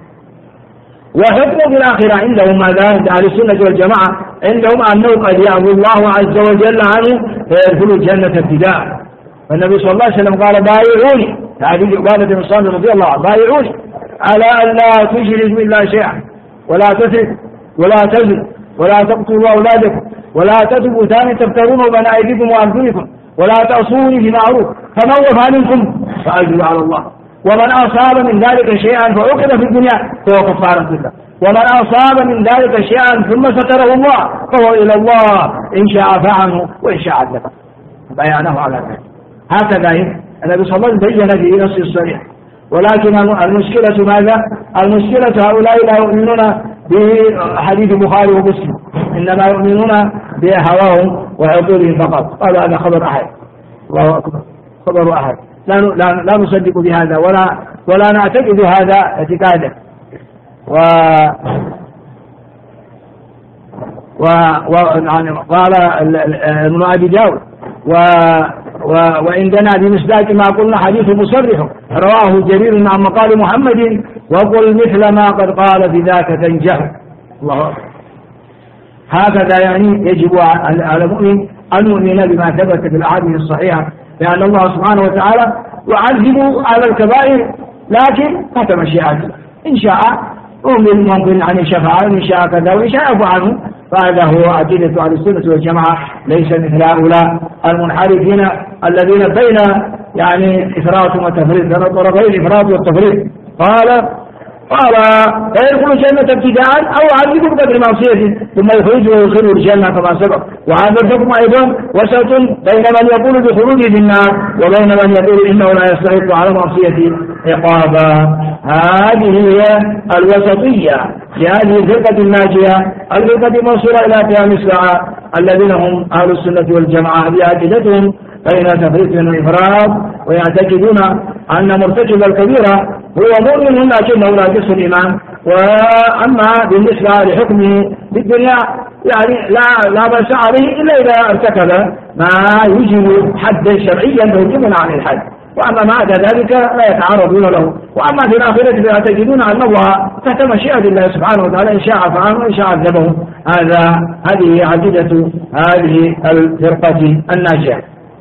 وحكم بالآخرة عندهم ماذا؟ عند أهل السنة والجماعة عندهم أنه قد يعفو الله عز وجل عنه فيدخل الجنة ابتداء. والنبي صلى الله عليه وسلم قال بايعوني، هذه عبادة بن الصامت رضي الله عنه، بايعوني على أن لا تشرك بالله شيئا ولا تسرق ولا تزن ولا تقتلوا أولادكم ولا تتبوا ثاني تفترون بين أيديكم وأرجلكم ولا تعصوني بمعروف فمن وفى منكم فأجر على الله، ومن أصاب من ذلك شيئا فعوقب في الدنيا فهو كفارة له، ومن أصاب من ذلك شيئا ثم ستره الله فهو إلى الله إن شاء فعنه وإن شاء عذبه. بيانه على ذلك. هكذا النبي صلى الله عليه وسلم بين في نص الصريح. ولكن المشكلة ماذا؟ المشكلة هؤلاء لا يؤمنون بحديث البخاري ومسلم، إنما يؤمنون بهواهم وعقولهم فقط. قالوا هذا خبر أحد، الله أكبر، خبر أحد، لا لا لا نصدق بهذا ولا ولا نعتقد هذا اعتقادا. و و وقال ابن أبي داود و وعندنا بمصداق ما قلنا حديث مصرح رواه جرير عن مقال محمد وقل مثل ما قد قال بذاك تنجح. الله أكبر. هكذا يعني يجب على المؤمن أن يؤمن بما ثبت في الأحاديث الصحيحة، لأن الله سبحانه وتعالى يعذب على الكبائر لكن تحت مشيئته، إن شاء أؤمن ممكن عن الشفاعة، إن شاء كذا وإن شاء يعفو عنه. فهذا هو عقيدة أهل السنة والجماعة، ليس مثل هؤلاء المنحرفين الذين بين يعني إفراط وتفريط، طرفي الإفراط والتفريط. قال قال فيدخل الجنة ابتداء أو يعذبه بقدر معصيته ثم يخرجه ويدخله الجنة كما سبق. وهذا الحكم أيضا وسط بين من يقول بخروجه في النار وبين من يقول إنه لا يستحق على معصيته عقابا. هذه هي الوسطية لهذه الفرقة الناجية، الفرقة الموصولة إلى قيام الساعة، الذين هم أهل السنة والجماعة بعقيدتهم بين تفريط وإفراط، ويعتقدون أن مرتكب الكبيرة هو مؤمن لكنه لا يصل الإيمان. وأما بالنسبة لحكمه بالدنيا يعني لا لا بأس عليه إلا إذا ارتكب ما يجب حدا شرعيا موجب عن الحد، وأما ما عدا ذلك لا يتعرضون له. وأما في الآخرة فيعتقدون أن الله تحت مشيئة الله سبحانه وتعالى، إن شاء فعله وإن شاء عذبه. هذا هذه عقيدة هذه الفرقة الناجية.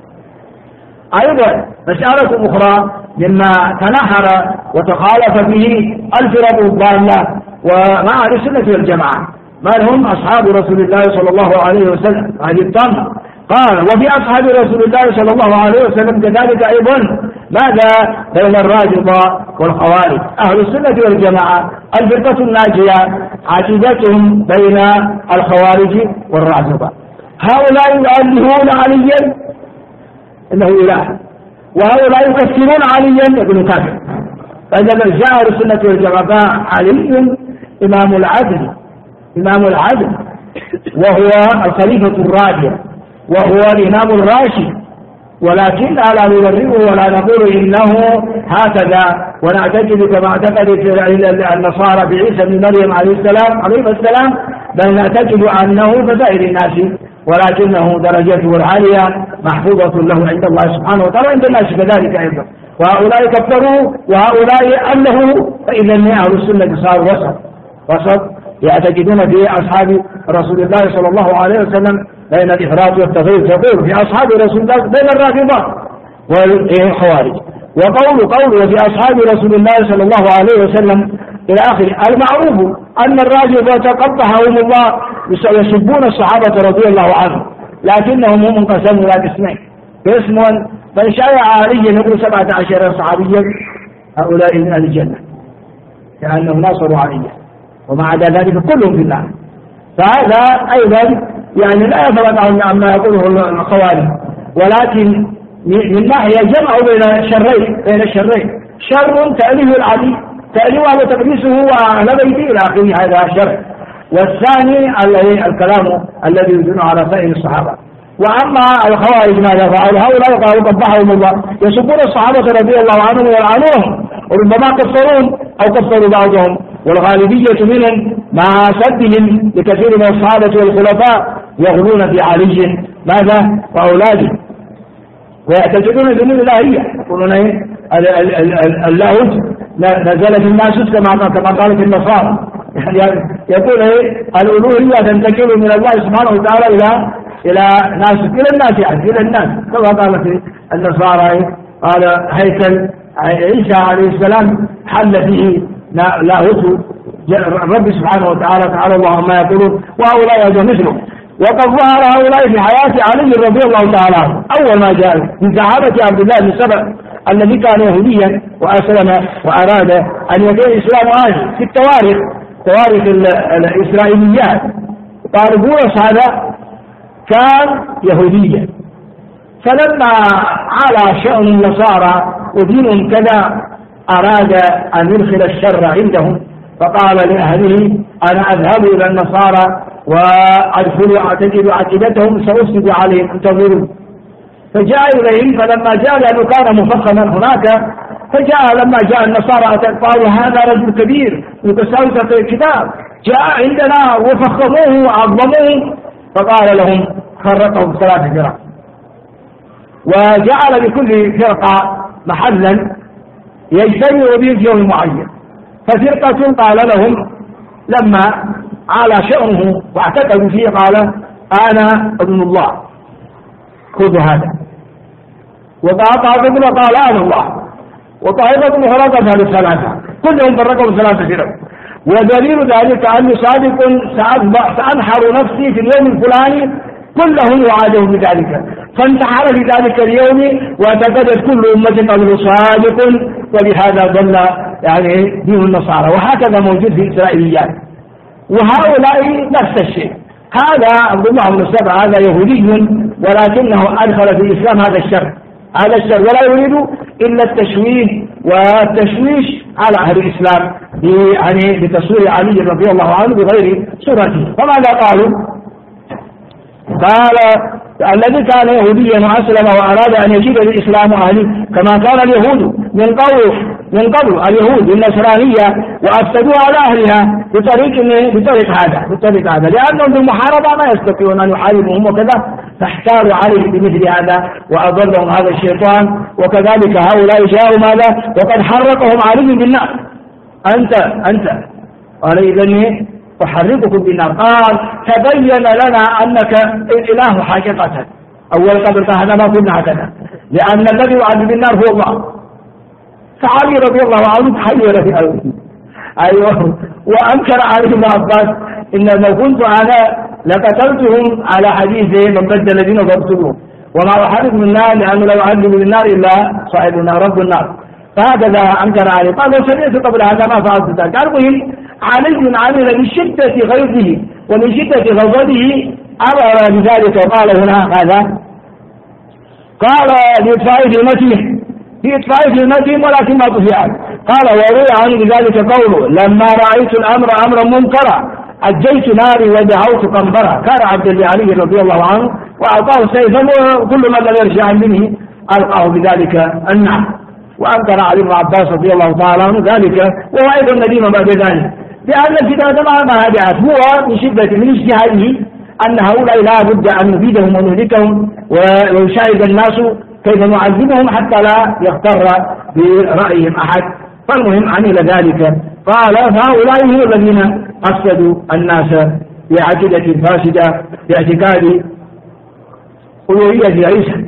أيضا مسألة أخرى مما تنحر وتخالف به الفرق الضالة ومع أهل السنة والجماعة من هم أصحاب رسول الله صلى الله عليه وسلم، هذه الطامة. قال وفي أصحاب رسول الله صلى الله عليه وسلم كذلك أيضا ماذا بين الرافضة والخوارج. أهل السنة والجماعة الفرقة الناجية عقيدتهم بين الخوارج والرافضة. هؤلاء يؤلهون عليا إنه إله، وهؤلاء يكفرون عليا ابن كافر. فإذا جاء أهل السنة والجماعة علي إمام العدل، إمام العدل وهو الخليفة الرابع وهو الإمام الراشد، ولكن لا نبرئه ولا نقول إنه هكذا ونعتقد كما اعتقدت النصارى بعيسى بن مريم عليه السلام عليه السلام، بل نعتقد أنه كسائر الناس ولكنه درجته العالية محفوظة له عند الله سبحانه وتعالى عند الناس كذلك أيضا. وهؤلاء كفروا وهؤلاء أنه، فإذا أهل السنة صار وسط وسط يعتقدون في أصحاب رسول الله صلى الله عليه وسلم بين الإفراط والتفريط. يقول في أصحاب رسول الله بين الرافضة والخوارج، وقول قول وفي أصحاب رسول الله صلى الله عليه وسلم إلى آخره. المعروف أن الرافضة قبحهم الله يسبون الصحابة رضي الله عنهم، لكنهم هم انقسموا إلى قسمين. قسم من شايع عليا يقول سبعة عشر صحابيا هؤلاء من أهل الجنة كأنهم ناصروا عليا، وما عدا ذلك كلهم في النار. فهذا أيضا يعني لا يفرق عما يقوله الخوارج، ولكن من ناحية جمعوا بين الشرين بين الشرين شر تأليه العلي تأليوه وتقديسه وأهل بيته إلى آخره، هذا شر. والثاني الكلام الذي يدل على سائر الصحابة. وأما الخوارج ماذا فعلوا؟ هؤلاء قالوا قبحهم الله، يسبون الصحابة رضي الله عنهم ويلعنونهم، وربما كفرون أو كفروا بعضهم والغالبية منهم مع سدهم لكثير من الصحابة والخلفاء يغلون في علي ماذا وأولاده، ويعتقدون بأمور الإلهية، يقولون اللاهوت نزل في الناسوت كما قالت النصارى، يعني يقول الألوهية تنتقل من الله سبحانه وتعالى إلى إلى ناس إلى الناس يعني إلى الناس كما قالت النصارى. قال هيكل عيسى عليه السلام حل فيه لاهوت الرب سبحانه وتعالى تعالى الله عما يقولون، وهؤلاء أيضا مثله. وقد ظهر هؤلاء في حياة علي رضي الله تعالى عنه أول ما جاء من صحابة عبد الله بن سبأ الذي كان يهوديا وأسلم وأراد أن يكون الإسلام عاجل في التواريخ تواريخ الإسرائيليات. قال بولس هذا كان يهوديا، فلما على شأن النصارى ودينهم كذا أراد أن يدخل الشر عندهم، فقال لأهله أنا أذهب إلى النصارى وأدخل أعتقد عقيدتهم سأفسد عليهم انتظروا. فجاء إليهم، فلما جاء لأنه كان مفخما هناك، فجاء لما جاء النصارى قالوا هذا رجل كبير متساوس في الكتاب جاء عندنا وفخموه وعظموه، فقال لهم فرقهم ثلاث فرق، وجعل لكل فرقة محلا يجتمع به في يوم معين. ففرقة قال لهم لما على شأنه واعتقدوا فيه قال أنا ابن الله خذوا هذا، وطائفة قال أنا الله، وطائفة فرقت هذه الثلاثة كلهم فرقوا ثلاثة فرق. ودليل ذلك أني صادق سأنحر نفسي في اليوم الفلاني كلهم وعادوا بذلك، فانتحر في ذلك اليوم واعتقدت كل أمة قبل صادق، ولهذا ضل يعني دين النصارى. وهكذا موجود في الإسرائيليات. وهؤلاء نفس الشيء. هذا عبد الله بن سبأ هذا يهودي ولكنه أدخل في الإسلام هذا الشر هذا الشر ولا يريد إلا التشويه والتشويش على أهل الإسلام يعني بتصوير علي رضي الله عنه بغير صورته. فماذا قالوا؟ قال الذي كان يهوديا وأسلم وأراد أن يجيب الإسلام أهله كما كان اليهود من قبل من قبل اليهود النصرانية وأفسدوا على أهلها بطريق بطريق هذا بطريق هذا لأنهم بالمحاربة ما يستطيعون أن يحاربهم وكذا، فاحتالوا عليه بمثل هذا وأضلهم هذا الشيطان. وكذلك هؤلاء جاءوا ماذا وقد حرقهم علي بالنار. أنت أنت قال إذن أحرقكم بالنار. قال تبين لنا أنك الإله حقيقة. أول قبل هذا ما قلنا هكذا، لأن الذي يعذب بالنار هو الله. فعلي رضي الله عنه تحير في أرضه أيوه. وأنكر عليه ابن عباس إن لو كنت أنا لقتلتهم على حديث من بدل الذين ضربتهم وما أحرق من النار لأنه لا يعذب بالنار إلا صاحب النار رب النار. فهكذا أنكر عليه. قال لو سمعت قبل هذا ما فعلت ذلك. المهم علي عمل من شدة غيظه ومن شدة غضبه أمر بذلك وقال هنا هذا قال لإطفاء ذمته في إطفاء ذمتهم ولكن ما طفئت. قال وروي عنه بذلك قوله لما رأيت الأمر أمرا منكرا أجيت ناري ودعوت قنبرا. كان عبد الله علي رضي الله عنه وأعطاه سيفا وكل من لم يرجع عن دينه ألقاه بذلك النار. وأنكر علي بن عباس رضي الله تعالى عنه ذلك وهو أيضا نديم بعد ذلك لأن الفتنة ما هدأت هو من شدة من اجتهاده أن هؤلاء لا بد أن نفيدهم ونهلكهم ويشاهد الناس كيف نعذبهم حتى لا يغتر برأيهم أحد. فالمهم عمل ذلك. قال فهؤلاء هم الذين أفسدوا الناس بعقيدة فاسدة باعتقاد ألوهية عيسى.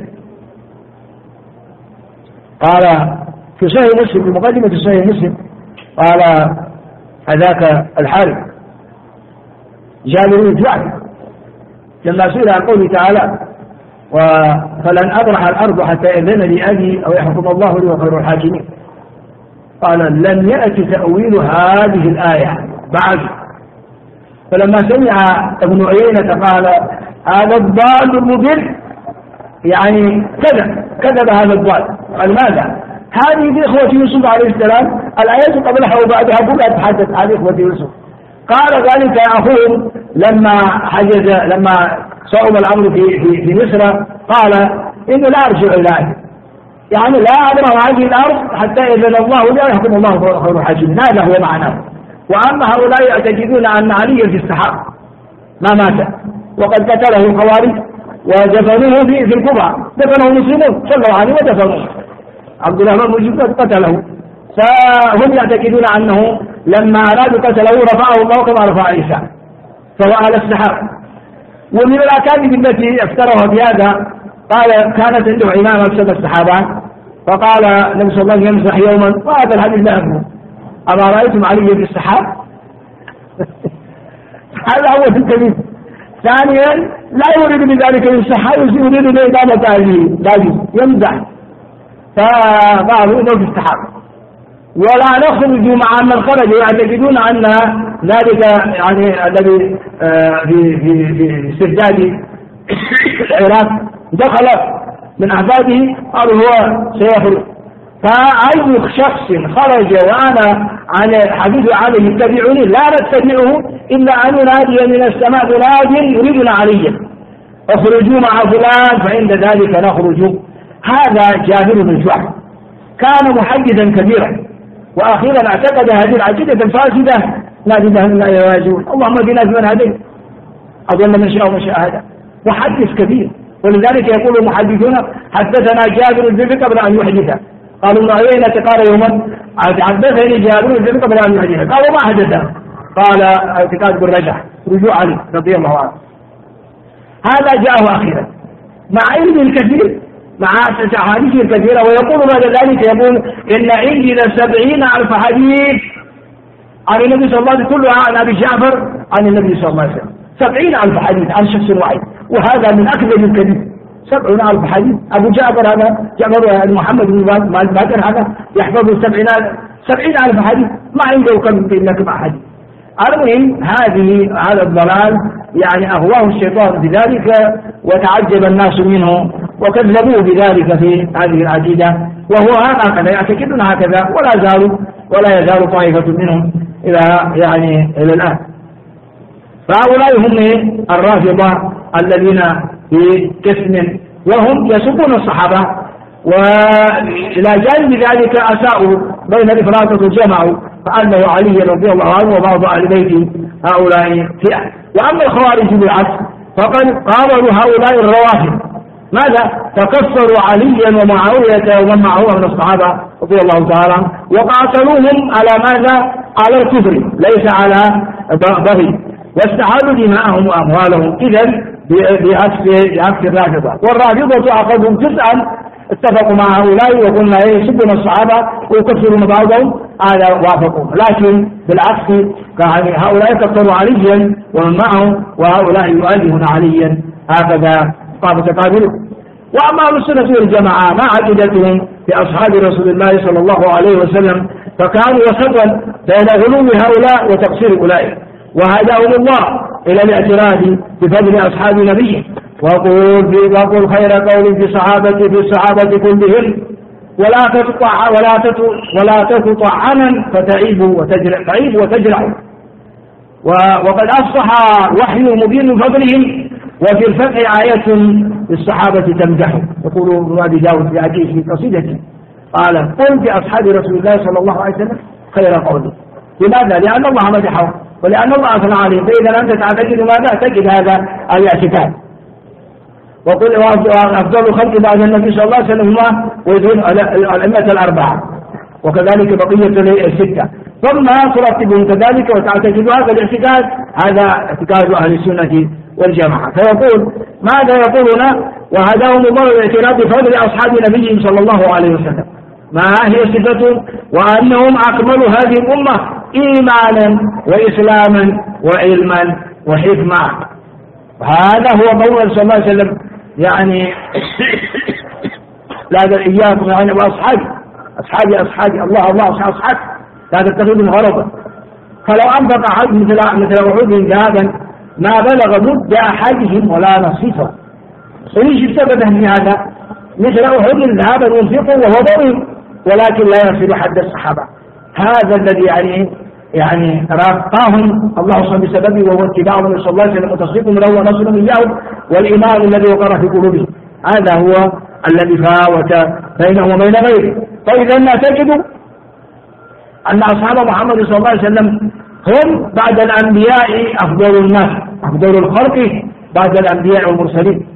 قال في صحيح مسلم في مقدمة صحيح مسلم قال هذاك الحارث جابر بن جعفر لما سئل عن قوله تعالى فلن أبرح الأرض حتى يأذن لي أبي أو يحكم الله لي وخير الحاكمين. قال لن يأتي تأويل هذه الآية بعد. فلما سمع ابن عيينة قال هذا الضال المضل يعني كذا كذب هذا الضال. قال ماذا؟ هذه في إخوة يوسف عليه السلام الآيات قبلها وبعدها كلها تحدث عن إخوة يوسف. قال ذلك أخوهم لما حجز لما صعب الأمر في في في مصر قال إنه لا أرجع إلى أهلي يعني لا أبرح هذه الأرض حتى إذن الله لا يحكم الله خير الحاكمين. هذا هو معناه وأما هؤلاء يعتقدون أن علي في السحاب ما مات، وقد قتله الخوارج ودفنوه في الكوفة، دفنه المسلمون صلوا عليه ودفنوه، عبد الله بن مسعود قتله. فهم يعتقدون أنه لما أرادوا قتله رفعه الله كما رفع عيسى، فهو على السحاب. ومن الأكاذيب التي افتروا في هذا قال كانت عنده عمامة بسبب السحابات، فقال النبي صلى الله عليه وسلم يمسح يوما، وهذا الحديث لا يفهم. أما رأيتم علي في السحاب؟ هذا هو الكذب. ثانيا لا يريد بذلك الصحة، يريد بإدامة أهله، لا يمزح. فقالوا إنه في السحاب. ولا نخرج مع من خرج يعتقدون أن ذلك يعني الذي في في في استبداد العراق دخل من أحفاده قالوا هو سيخرج. فأي شخص خرج وأنا عن حديث عليه اتبعوني لا نتبعه إلا أن ينادي من السماء مناد يريدنا عليا اخرجوا مع فلان فعند ذلك نخرج. هذا جابر بن جحش كان محدثا كبيرا، وأخيرا اعتقد هذه العقيدة الفاسدة لا إله إلا الله يواجهون. اللهم اهدنا فيمن هديت أضل من شاء ومن شاء هذا، محدث كبير. ولذلك يقول المحدثون حدثنا جابر بن زيد قبل أن يحدث. قالوا ابن عيينة قال يوما حدثني جابر بن زيد قبل أن يحدث، قالوا ما حدث؟ قال اعتقاد بالرجح رجوع علي رضي الله عنه. هذا جاءه أخيرا مع علم الكثير مع أحاديث الكثيرة، ويقول بعد ذلك يقول إن عندي سبعين ألف حديث عن النبي صلى الله عليه وسلم كلها عن أبي جعفر عن النبي صلى الله عليه وسلم. سبعين ألف حديث عن شخص واحد، وهذا من أكذب الكذب. سبعين ألف حديث أبو جعفر هذا جعفر محمد بن باكر هذا يحفظ سبعين سبعين ألف حديث، ما عنده كم إلا كم حديث. المهم هذه هذا الضلال يعني أغواه الشيطان بذلك وتعجب الناس منه وكذبوه بذلك في هذه العقيدة، وهو هكذا يعتقدون هكذا ولا زالوا ولا يزال طائفة منهم إلى يعني إلى الآن. فهؤلاء هم الرافضة الذين في قسم وهم يسبون الصحابة، وإلى جانب ذلك أساءوا بين الإفراط والجمع فأنه علي رضي الله عنه وبعض أهل بيته هؤلاء فئة. وأما الخوارج بالعكس فقد قابلوا هؤلاء الروافض ماذا؟ تكفروا عليا ومعاوية ومن معه من الصحابة رضي الله تعالى وقاتلوهم على ماذا؟ على الكفر ليس على بغي، واستعادوا دماءهم وأموالهم. إذن بعكس الرافضة، والرافضة أخذهم جزءا اتفقوا مع هؤلاء وقلنا ايه يسبون الصحابة ويكفرون بعضهم، هذا وافقوا. لكن بالعكس يعني هؤلاء كفروا عليا ومن معهم، وهؤلاء يؤلهون عليا، هكذا قام تقابلوا. واما اهل السنة والجماعة ما عقيدتهم في اصحاب رسول الله صلى الله عليه وسلم، فكانوا وسطا بين غلو هؤلاء وتقصير اولئك، وهداهم الله الى الاعتراف بفضل اصحاب نبيه. وقول في وقل خير قول في صحابة في الصحابة كلهم ولا تقطع ولا تقطع ولا تقطع عنا فتعيب وتجرع تعيب وتجرع. وقد أصبح وحي مبين من فضلهم، وفي الفتح آية للصحابة تمدح. يقول ابن أبي داود في حديث في قصيدته قال قل في أصحاب رسول الله صلى الله عليه وسلم خير قول. لماذا؟ لأن الله مدحه ولأن الله أثنى عليه. فإذا أنت تعتقد ماذا؟ اعتقد هذا الاعتقاد. وقل أفضل خلق بعد النبي صلى الله عليه وسلم هم الأئمة الأربعة وكذلك بقية الستة، ثم ترتبهم كذلك وتعتقد هذا الاعتقاد، هذا اعتقاد أهل السنة والجماعة. فيقول ماذا يقولون؟ وهداهم الله الاعتراف بفضل أصحاب نبيهم صلى الله عليه وسلم، ما هي صفتهم؟ وأنهم أكملوا هذه الأمة إيمانا وإسلاما وعلما وحكمة. هذا هو قول صلى الله عليه وسلم يعني لا إياكم يعني وأصحابي أصحابي أصحابي الله الله أصحاب أصحابي لا تتخذوا غرضا. فلو أنفق أحد مثل مثل أحد ذهبا ما بلغ مد أحدهم ولا نصيفه. ويش السبب في هذا؟ مثل أحد ذهبا ينفقه وهو ضرير ولكن لا يصل حد الصحابة. هذا الذي يعني يعني رافقاهم الله بسببه وهو اتباع النبي صلى الله عليه وسلم وتصديقهم له ونصرهم إياه والإيمان الذي وقر في قلوبهم. هذا هو الذي فاوت بينه وبين غيره. فإذا نعتقد أن أصحاب محمد صلى الله عليه وسلم هم بعد الأنبياء أفضل الناس، أفضل الخلق بعد الأنبياء والمرسلين،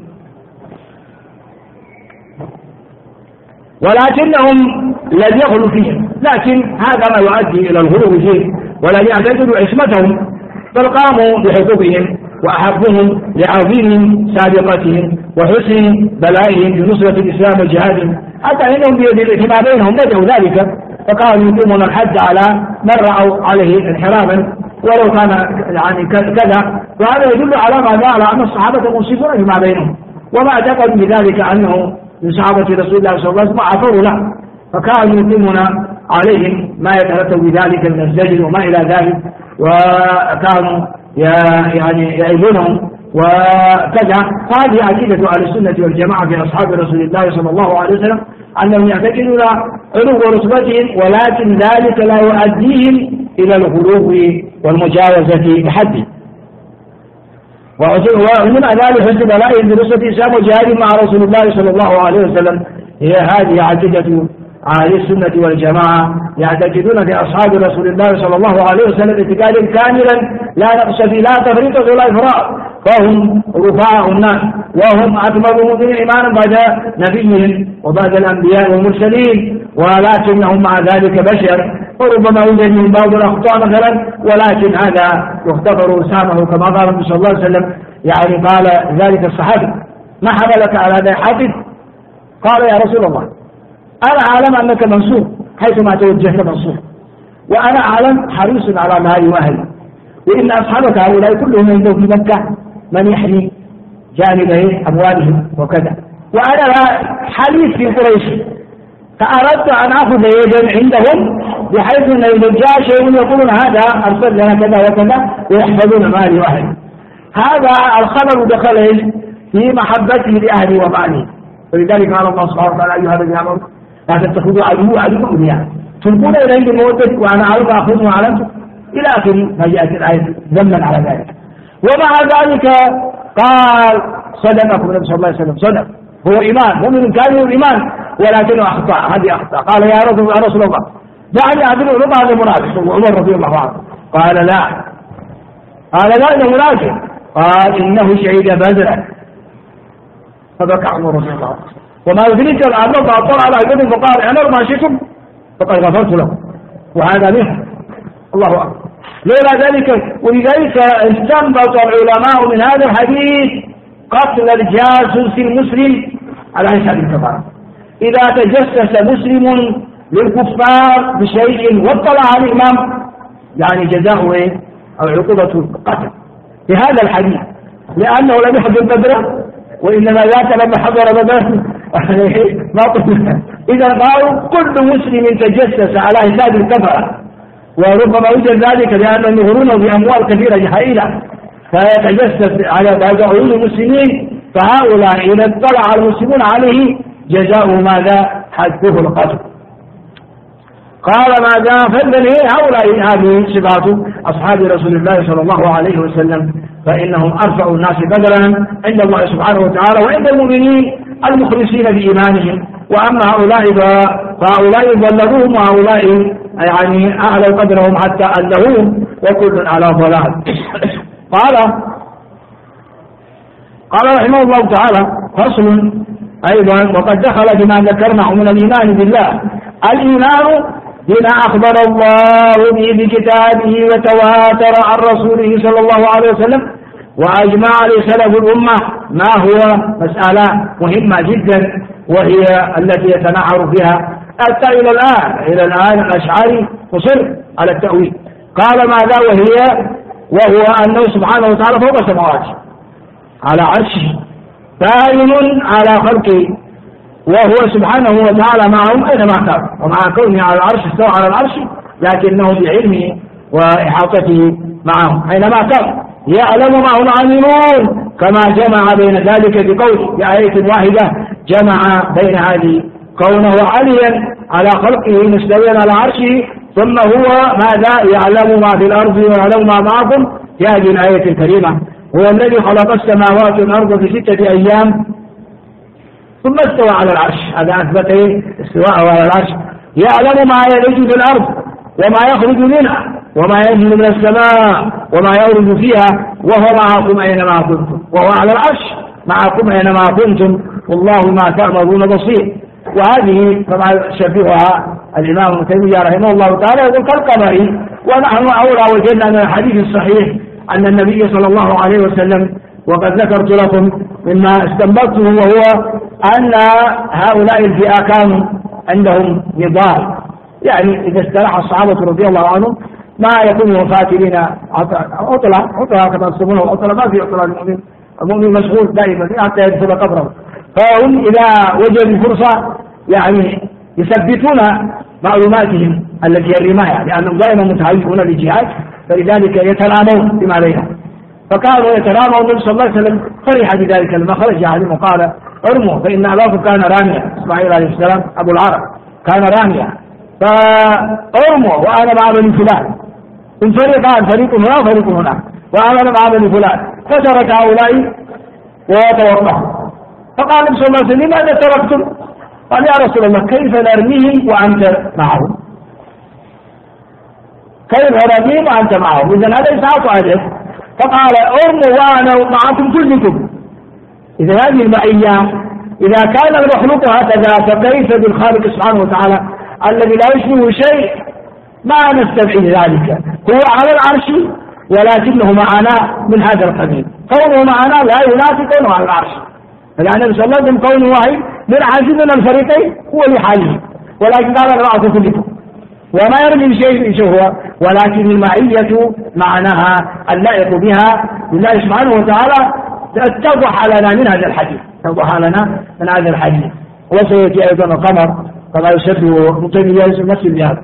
ولكنهم لم يغلوا فيهم، لكن هذا ما يؤدي إلى الغلو فيه، ولم يعتقدوا عصمتهم، بل قاموا بحقوقهم وأحبهم لعظيم سابقتهم وحسن بلائهم بنصرة الإسلام والجهاد، حتى إنهم بما بينهم بدأوا ذلك، فقالوا يقيمون الحد على من رأوا عليه انحرافا ولو كان يعني كذا، وهذا يدل على ماذا؟ على أن الصحابة منصفون فيما بينهم، وما اعتقدوا بذلك أنه من صحابة رسول الله صلى الله عليه وسلم عفروا له، فكانوا يقيمون عليهم ما يترتب بذلك من الزجر وما إلى ذلك، وكانوا يعني يعيبونهم وكذا. هذه عقيدة أهل السنة والجماعة في أصحاب رسول الله صلى الله عليه وسلم، أنهم يعتقدون علو رتبتهم، ولكن ذلك لا يؤديهم إلى الغلو والمجاوزة بحده. ومن ذلك حسن بلائهم بنصرة الإسلام والجهاد مع رسول الله صلى الله عليه وسلم. هي هذه عقيدة أهل السنة والجماعة، يعتقدون في أصحاب رسول الله صلى الله عليه وسلم اعتقادا كاملا لا نقص فيه، لا تفريط ولا إفراط، فهم رفاع الناس وهم أكمل المؤمنين إيمانا بعد نبيهم وبعد الأنبياء والمرسلين، ولكنهم مع ذلك بشر، وربما يوجد من بعض الأخطاء مثلا، ولكن هذا يختبر وسامه كما قال النبي صلى الله عليه وسلم. يعني قال ذلك الصحابي: ما حملك على هذا حافظ؟ قال: يا رسول الله، أنا أعلم أنك منصور حيثما توجهت منصور، وأنا أعلم حريص على مال وأهلي، وإن أصحابك هؤلاء كلهم عندهم في مكة من يحمي جانبي أموالهم وكذا، وأنا حليف في قريش، فأردت أن أخذ يدا عندهم بحيث أن إذا جاء شيء يقولون هذا أرسل لنا كذا وكذا ويحفظون مالي وأهلي. هذا الخبر دخل في محبته لأهلي ومالي، ولذلك قال الله سبحانه وتعالى: أيها الذين آمنوا لا تتخذوا عدو عدوكم أولياء تلقون إليهم بالمودة وأنا أعرف أخذهم وأعلمتم، إلى آخر ما جاءت الآية ذما على ذلك. ومع ذلك قال: صدقكم النبي صلى الله عليه وسلم، صدق، هو إيمان، مؤمن كامل الإيمان، ولكنه أخطأ، هذه أخطأ. قال: يا رسول يا رسول الله، دعني أدل ربع المنافق. وعمر رضي الله عنه قال: لا، قال: لا، إنه منافق. قال: إنه شهد بدرا. فبكى عمر رضي الله عنه. وما يدريك أن الله أطلع على عباده فقال: اعملوا ما شئتم فقد غفرت لهم، وهذا منه. الله أكبر. لولا ذلك، ولذلك استنبط العلماء من هذا الحديث قتل الجاسوس المسلم على حساب الكفار. إذا تجسس مسلم للكفار بشيء واطلع على الإمام، يعني جزاؤه إيه؟ أو عقوبة القتل في هذا الحديث، لأنه لم يحضر بدرا، وإنما ذاك لما حضر بدرا ما قلنا. إذا قالوا كل مسلم تجسس على حساب الكفار، وربما يوجد ذلك لأنهم يغرونه بأموال كثيرة هائلة، فيتجسس على بعض عيون المسلمين، فهؤلاء إذا اطلع المسلمون عليه جزاؤه ماذا؟ حده القتل. قال: ماذا؟ فإذن هؤلاء هذه صفات أصحاب رسول الله صلى الله عليه وسلم، فإنهم أرفع الناس قدرا عند الله سبحانه وتعالى وعند المؤمنين المخلصين بإيمانهم. وأما هؤلاء فهؤلاء ضللوهم، وهؤلاء يعني أعلوا قدرهم حتى ألهوهم، وكل على ضلال. قال قال رحمه الله تعالى: فصل أيضا، وقد دخل بما ذكرناه من الإيمان بالله الإيمان بما أخبر الله به بكتابه وتواتر عن رسوله صلى الله عليه وسلم، وأجمع عليه سلف الأمة، ما هو مسألة مهمة جدا، وهي التي يتنعر فيها حتى إلى الآن إلى الآن الأشعري مصر على التأويل. قال: ماذا؟ وهي وهو أنه سبحانه وتعالى فوق السماوات على عرشه دائم على خلقه، وهو سبحانه وتعالى معهم أينما كان، ومع كونه على العرش استوى على العرش، لكنه بعلمه وإحاطته معهم أينما كان، يعلم ما هم عاملون، كما جمع بين ذلك بقوله بآية واحدة، جمع بين هذه كونه عاليا على خلقه مستويا على عرشه، ثم هو ماذا؟ يعلم ما في الأرض ويعلم ما معكم في هذه الآية الكريمة. هو الذي خلق السماوات والأرض في ستة أيام ثم استوى على العرش، هذا أثبت استواءه على العرش. يعلم ما يلج في الأرض وما يخرج منها وما ينزل من السماء وما يورد فيها وهو معكم أينما كنتم وهو على العرش معكم أينما كنتم والله ما تعملون بصير. وهذه طبعا شبهها الإمام ابن تيمية رحمه الله تعالى يقول كالقمر، ونحن أولى وجدنا من الحديث الصحيح أن النبي صلى الله عليه وسلم وقد ذكرت لكم مما استنبطته وهو أن هؤلاء الفئة كانوا عندهم نضال، يعني إذا استراح الصحابة رضي الله عنهم ما يكونوا فاتلين عطلة عطلة كما يسمونه عطلة، ما في عطلة المؤمن، المؤمن مشغول دائما حتى يدخل قبره، فهم إذا وجدوا فرصة يعني يثبتون معلوماتهم التي هي الرماية، لأنهم دائما متهيئون للجهاد فلذلك يترامون بما بينهم. فكانوا يتراموا النبي صلى الله عليه وسلم فرح بذلك لما خرج عليهم وقال ارموا فإن أباكم كان راميا، إسماعيل عليه السلام أبو العرب كان راميا، فارموا وأنا مع بني فلان، إن فريقان فريق هنا وفريق هنا وأنا مع بني فلان، فترك هؤلاء وتوقفوا. فقال النبي صلى الله عليه وسلم لماذا تركتم؟ قال يا رسول الله كيف نرميهم وأنت معهم؟ كيف نرميهم وأنت معهم؟ إذن هذا إسعاف عليه. فقال ارموا وأنا معكم كلكم. إذا هذه المعية إذا كان المخلوق هكذا فكيف بالخالق سبحانه وتعالى الذي لا يشبه شيء؟ ما نستبعد ذلك، هو على العرش ولكنه معنا من هذا القبيل، كونه معنا لا ينافي كونه على العرش، فلأن النبي صلى الله عليه وسلم كونه وحي من عزيز من الفريقين هو لحاله، ولكن قال أنا معكم كلكم وما يرمي شيء شهوة، ولكن المعية معناها اللائق بها لله سبحانه وتعالى تتضح لنا من هذا الحديث، تتضح لنا من هذا الحديث. وسيأتي أيضا القمر كما يشبه ابن تيمية نفس بهذا.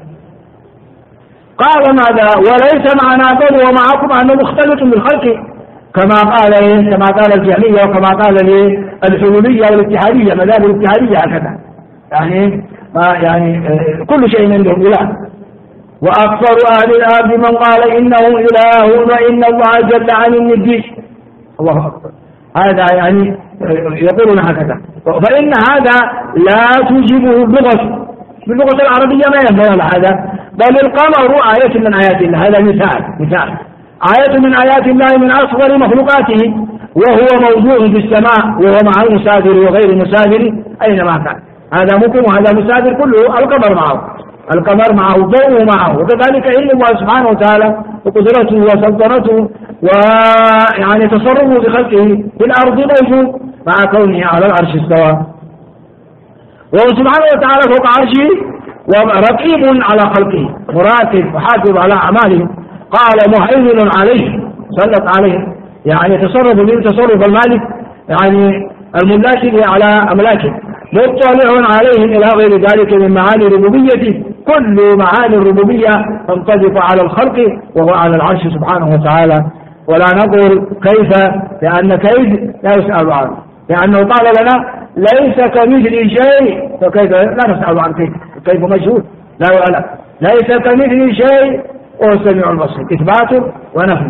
قال ماذا؟ وليس معنى قوله ومعكم أنه مختلط بالخلق كما قال كما قال الجهمية وكما قال الحلولية والاتحادية، مذاهب الاتحادية هكذا، يعني يعني كل شيء عندهم إله. وأكثر أهل الأرض من قال إنه إله وإن الله جل عن النديس، الله أكبر، هذا يعني يقولون هكذا، فإن هذا لا توجبه اللغة، باللغة العربية ما ينبغي هذا، بل القمر آية من آيات الله، هذا مثال مثال آية من آيات الله من أصغر مخلوقاته، وهو موجود في السماء وهو مع المسافر وغير المسافر أينما كان، هذا ممكن وهذا مسافر كله، القمر معه، القمر معه، ضوءه معه، وكذلك علم الله سبحانه وتعالى وقدرته وسلطنته ويعني تصرفه بخلقه في الأرض موجود مع كونه على العرش استوى، وهو سبحانه وتعالى فوق عرشه ورقيب على خلقه، مراقب وحافظ على أعمالهم، قال مهيمن عليه سلط عليه، يعني تصرف من تصرف المالك يعني الملاك على أملاكه، مطلع عليهم إلى غير ذلك من معاني ربوبيته، كل معاني الربوبية تنطبق على الخلق وهو على العرش سبحانه وتعالى. ولا نقول كيف، لأن كيف لا يسأل عنه، لأنه قال لنا ليس كمثل شيء، فكيف لا نسأل عن كيف، كيف مجهول لا يعلم، ليس كمثل شيء وهو السميع البصير، إثبات ونفي.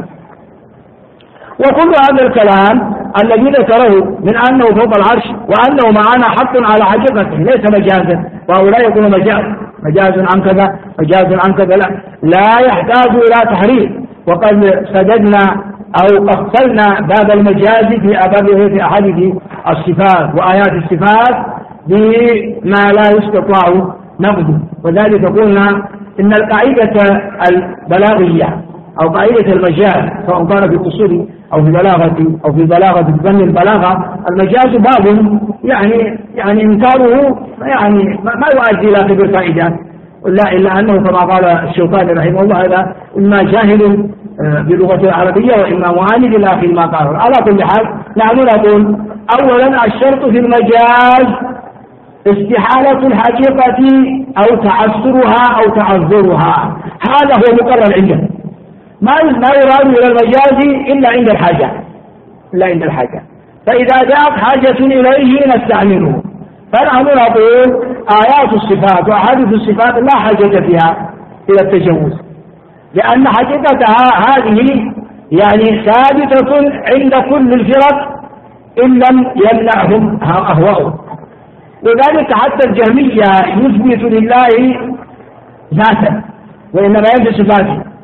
وكل هذا الكلام الذي ذكره من أنه فوق العرش وأنه معنا حق على حقيقته ليس مجازا، وهؤلاء يقولون مجاز مجاز عن كذا مجاز عن كذا، لا لا يحتاج إلى تحريف، وقد سددنا أو قفلنا باب المجاز في أبابه في أحاديث الصفات وآيات الصفات بما لا يستطاع نقده، وذلك قلنا إن القاعدة البلاغية أو قاعدة المجاز سواء كان في الأصول أو في بلاغة أو في بلاغة فن البلاغة، المجاز باب يعني يعني إنكاره يعني ما يؤدي إلى كبر فائدة، لا إلا أنه كما قال الشوكاني رحمه الله هذا إما جاهل باللغة العربية وإما معاند إلى آخر ما قال. على كل حال نحن نقول أولا الشرط في المجاز استحالة الحقيقة أو تعسرها أو تعذرها، هذا هو مقرر عندنا، ما ما يراد إلى المجاز إلا عند الحاجة إلا عند الحاجة، فإذا جاءت حاجة إليه نستعمله. فنحن نقول آيات الصفات وأحاديث الصفات لا حاجة فيها إلى التجوز، لأن حقيقتها هذه يعني ثابتة عند كل الفرق إن لم يمنعهم أهواؤهم، وذلك حتى الجهمية يثبت لله ذاتا وإنما ينفي صفاته،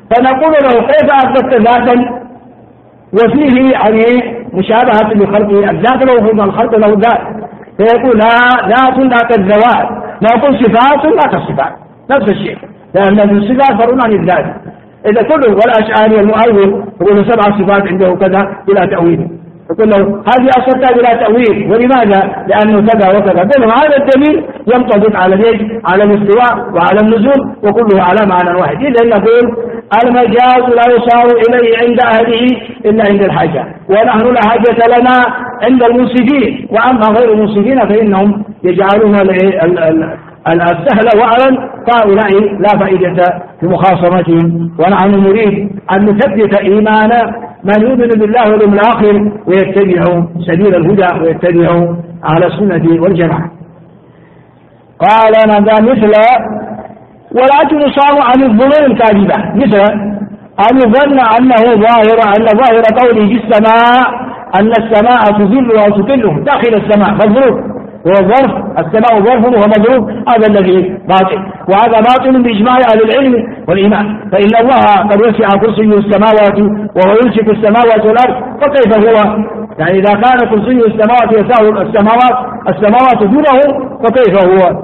فنقول له كيف أثبت ذاتا وفيه يعني مشابهة لخلقه الذات له الخلق له ذات، فيقول لا ذات لا كالذوات، نقول صفات لا كالصفات نفس الشيء، لأن الصفات فرع عن الذات. إذا كله والأشعري المؤول يقول سبع صفات عنده كذا بلا تأويل، يقول له هذه أصلتها بلا تأويل، ولماذا؟ لأنه كذا وكذا، بينما هذا الدليل ينطبق على ليش؟ على الاستواء وعلى النزول وكله على معنى واحد. إذا نقول المجاز لا يصار إليه عند أهله إلا عند الحاجة، ونحن لا حاجة لنا عند المنصفين، وأما غير المنصفين فإنهم يجعلون السهل وعلا، فهؤلاء لا فائدة في مخاصمتهم. ونحن نريد أن نثبت إيمان من يؤمن بالله واليوم الآخر ويتبع سبيل الهدى ويتبع على السنة والجماعة. قال ماذا؟ مثل ولا تنصام عن الظنون الكاذبة، مثل أن يظن أنه ظاهر أن ظاهر قوله في السماء أن السماء تظل أو تقله داخل السماء مظروف، هو ظرف، السماء ظرف وهو مظروف، هذا الذي باطل، وهذا باطل بإجماع أهل العلم والإيمان، فإن الله قد وسع كرسيه السماوات وهو يمسك السماوات والأرض، فكيف هو؟ يعني إذا كان كرسيه السماوات يساوي السماوات السماوات دونه فكيف هو؟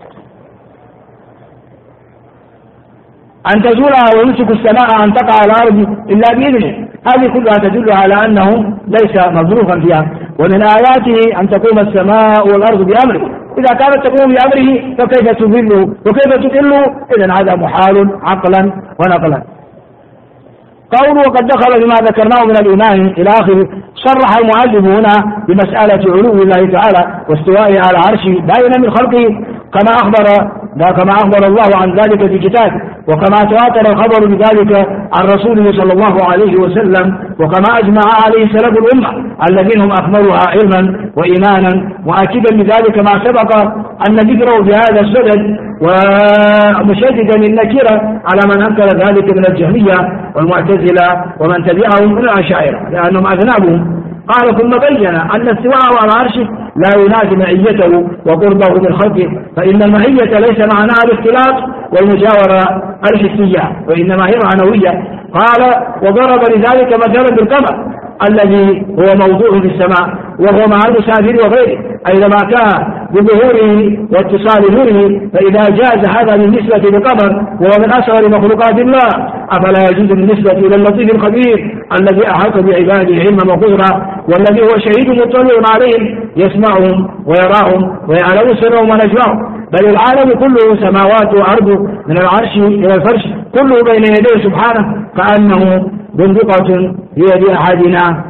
أن تزولها ويمسك السماء أن تقع على الأرض إلا بإذنه، هذه كلها تدل على أنه ليس مظروفا فيها. ومن آياته أن تقوم السماء والأرض بأمره، إذا كانت تقوم بأمره فكيف تظله وكيف تقله؟ إذن هذا محال عقلا ونقلا. قوله وقد دخل بما ذكرناه من الإيمان إلى آخره، صرح المؤلف هنا بمسألة علو الله تعالى واستوائه على عرشه باينا من خلقه، كما أخبر كما أخبر الله عن ذلك في كتابه، وكما تواتر الخبر بذلك عن رسوله صلى الله عليه وسلم، وكما أجمع عليه سلف الأمة الذين هم أكملها علما وإيمانا، مؤكدا بذلك ما سبق أن ذكره بهذا السند، ومشددا النكرة على من أنكر ذلك من الجهمية والمعتزلة ومن تبعهم من الأشاعرة لأنهم أذنبهم. قال ثم بين أن استواءه على عرشه لا ينافي معيته وقربه من خلقه، فإن المعية ليس معناها الاختلاط والمجاورة الحسية، وإنما هي معنوية. قال وضرب لذلك مثلا بالقمر الذي هو موضوع في السماء وهو مع المسافر وغيره، أينما كان بظهوره واتصال نوره، فإذا جاز هذا بالنسبة للقمر وهو من أصغر مخلوقات الله، أفلا يجوز بالنسبة إلى اللطيف الخبير الذي أحاط بعباده علما وقدرة، والذي هو شهيد مطلع عليهم يسمعهم ويراهم ويعلم سرهم ونجواهم، بل العالم كله سماوات وأرض من العرش إلى الفرش كله بين يديه سبحانه كأنه بندقة بيد أحدنا.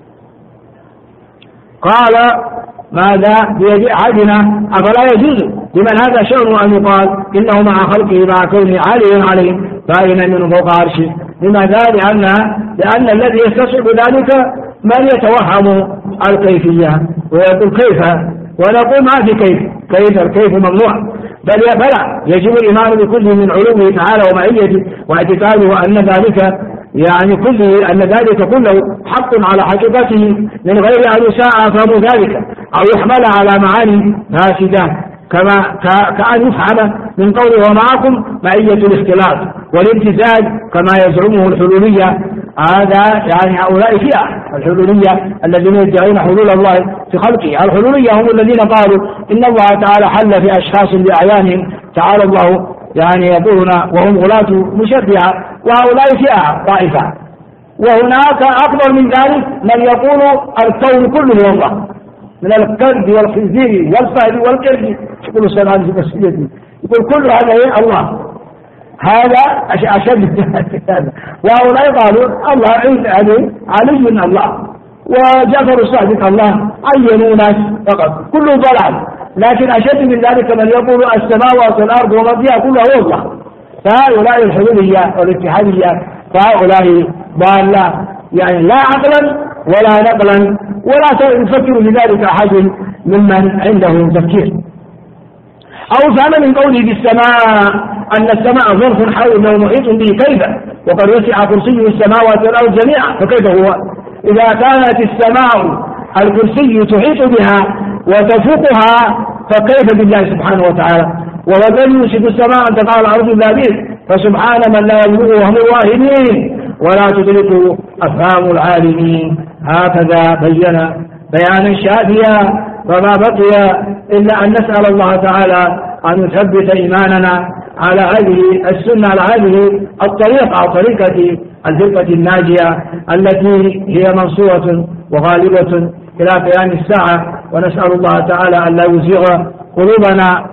قال ماذا بيد أحدنا؟ أفلا يجوز لمن هذا شأنه أن يقال إنه مع خلقه مع كونه عاليا عليه فإن منه فوق عرشه؟ لماذا؟ لأن لأن الذي يستصعب ذلك من يتوهم الكيفية ويقول كيف، ونقول ما في كيف، كيف الكيف ممنوع، بل فلا يجب الإيمان بكل من علومه تعالى ومعيته واعتقاده أن ذلك يعني كله أن ذلك كله حق على حقيقته من غير أن يساء فهم ذلك أو يحمل على معاني فاسدة، كما كأن يفهم من قوله ومعكم معية الاختلاط والامتزاج كما يزعمه الحلولية. هذا يعني هؤلاء فئة الحلولية الذين يدعون حلول الله في خلقه. الحلولية هم الذين قالوا إن الله تعالى حل في أشخاص بأعيانهم تعالى الله يعني يقولون وهم غلاة مشبهة، وهؤلاء فئة طائفة. وهناك أكبر من ذلك من يقول الكون كله هو الله، من الكلب والخنزير والفهد والكلب يقول السلام في مسجدتي يقول كل هذا هي الله، هذا أشد هذا. وهؤلاء قالوا الله علي علي من الله وجعفر الصادق الله عينوا ناس فقط، كله ضلال. لكن أشد من ذلك من يقول السماوات والأرض وما فيها كلها هو الله. فهؤلاء الحلولية والاتحادية فهؤلاء ضالة يعني لا عقلا ولا نقلا ولا يفكر بذلك أحد ممن عنده تفكير. أو فهم من قوله بالسماء أن السماء ظرف حوله محيط به كيف، وقد وسع كرسيه السماوات والأرض جميعا، فكيف هو؟ إذا كانت السماء الكرسي تحيط بها وتفوقها فكيف بالله سبحانه وتعالى؟ وهو الذي يمسك السماء أن تقع على الأرض إلا به، فسبحان من لا يبلغ وهم الواهمين ولا تدركه أفهام العالمين. هكذا بين بيانا شافيا، فما بقي إلا أن نسأل الله تعالى أن يثبت إيماننا على هذه السنة، على هذه الطريقة، طريقة الفرقة الناجية التي هي منصورة وغالبة إلى قيام الساعة. ونسأل الله تعالى أن لا يزيغ قلوبنا،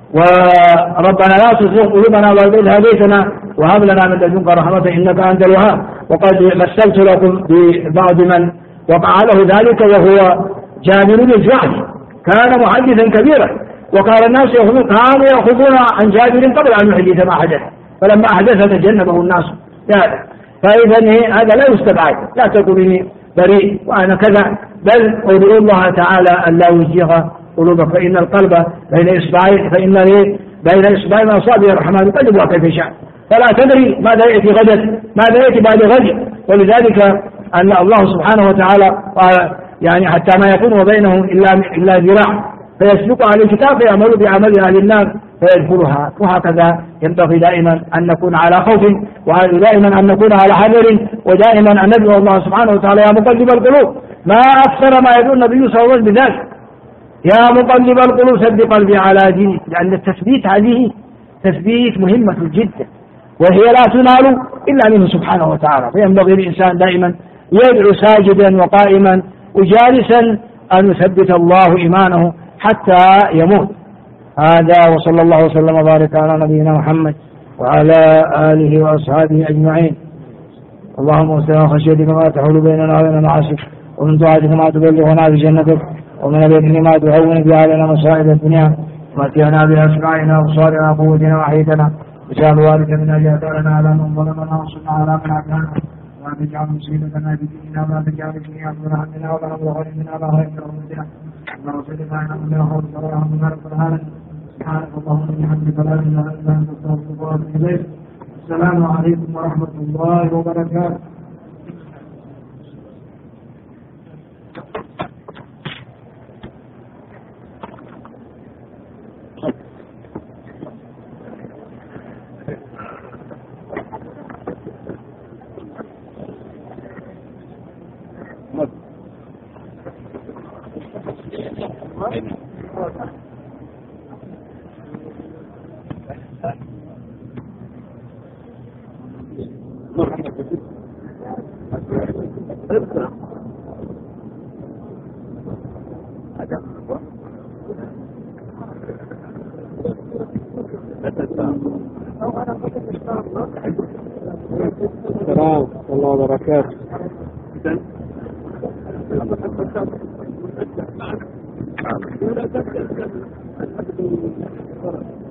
وربنا لا تزيغ قلوبنا بعد إذ هديتنا وهب لنا من لدنك رحمة إنك أنت الوهاب. وقد مثلت لكم ببعض من وقع له ذلك وهو جابر بن الجعد، كان محدثا كبيرا، وقال الناس كانوا يأخذون عن جابر قبل أن يحدث ما حدث، فلما أحدث تجنبه الناس ذلك. فإذا هذا لا يستبعد، لا تقولني بريء وأنا كذا، بل أدعو الله تعالى أن لا يزيغ قلوبك، فإن القلب بين إصبعين، فإن بين إصبعين أصابع الرحمن يقلبها كيف شاء، فلا تدري ماذا يأتي غدا، ماذا يأتي بعد غد. ولذلك أن الله سبحانه وتعالى قال يعني حتى ما يكون وبينهم إلا إلا ذراع فيسبق على الكتاب فيعمل بعمل أهل النار فيدخلها. وهكذا ينبغي دائما أن نكون على خوف، ودائما أن نكون على حذر، ودائما أن ندعو الله سبحانه وتعالى يا مقلب القلوب، ما أكثر ما يدعو النبي صلى الله عليه وسلم بذلك، يا مقلب القلوب ثبت قلبي على دينك، لأن التثبيت هذه تثبيت مهمة جدا، وهي لا تنال إلا منه سبحانه وتعالى. فينبغي الإنسان دائما يدعو ساجدا وقائما وجالسا أن يثبت الله إيمانه حتى يموت. هذا وصلى الله وسلم وبارك على نبينا محمد وعلى آله وأصحابه أجمعين. اللهم استغفر خشيتك ما تحول بيننا وبين معاصيك، ومن طاعتك ما تبلغنا بجنتك، ومن اليقين ما تهون به علينا مصائب الدنيا، ومتعنا بأسماعنا وأبصارنا وقوتنا وحياتنا، وجعل وارث منا جعلنا على من ظلمنا وانصرنا على من عادانا، ولا تجعل مصيبتنا في ديننا ولا تجعل الدنيا أكبر همنا ولا مبلغ علمنا ولا غير رحمتنا، اللهم صل على محمد وعلى آله وصحبه وسلم. سبحانك اللهم وبحمدك لا إله إلا أنت أستغفرك وأتوب إليك. السلام عليكم ورحمة الله وبركاته. السلام الله وبركاته.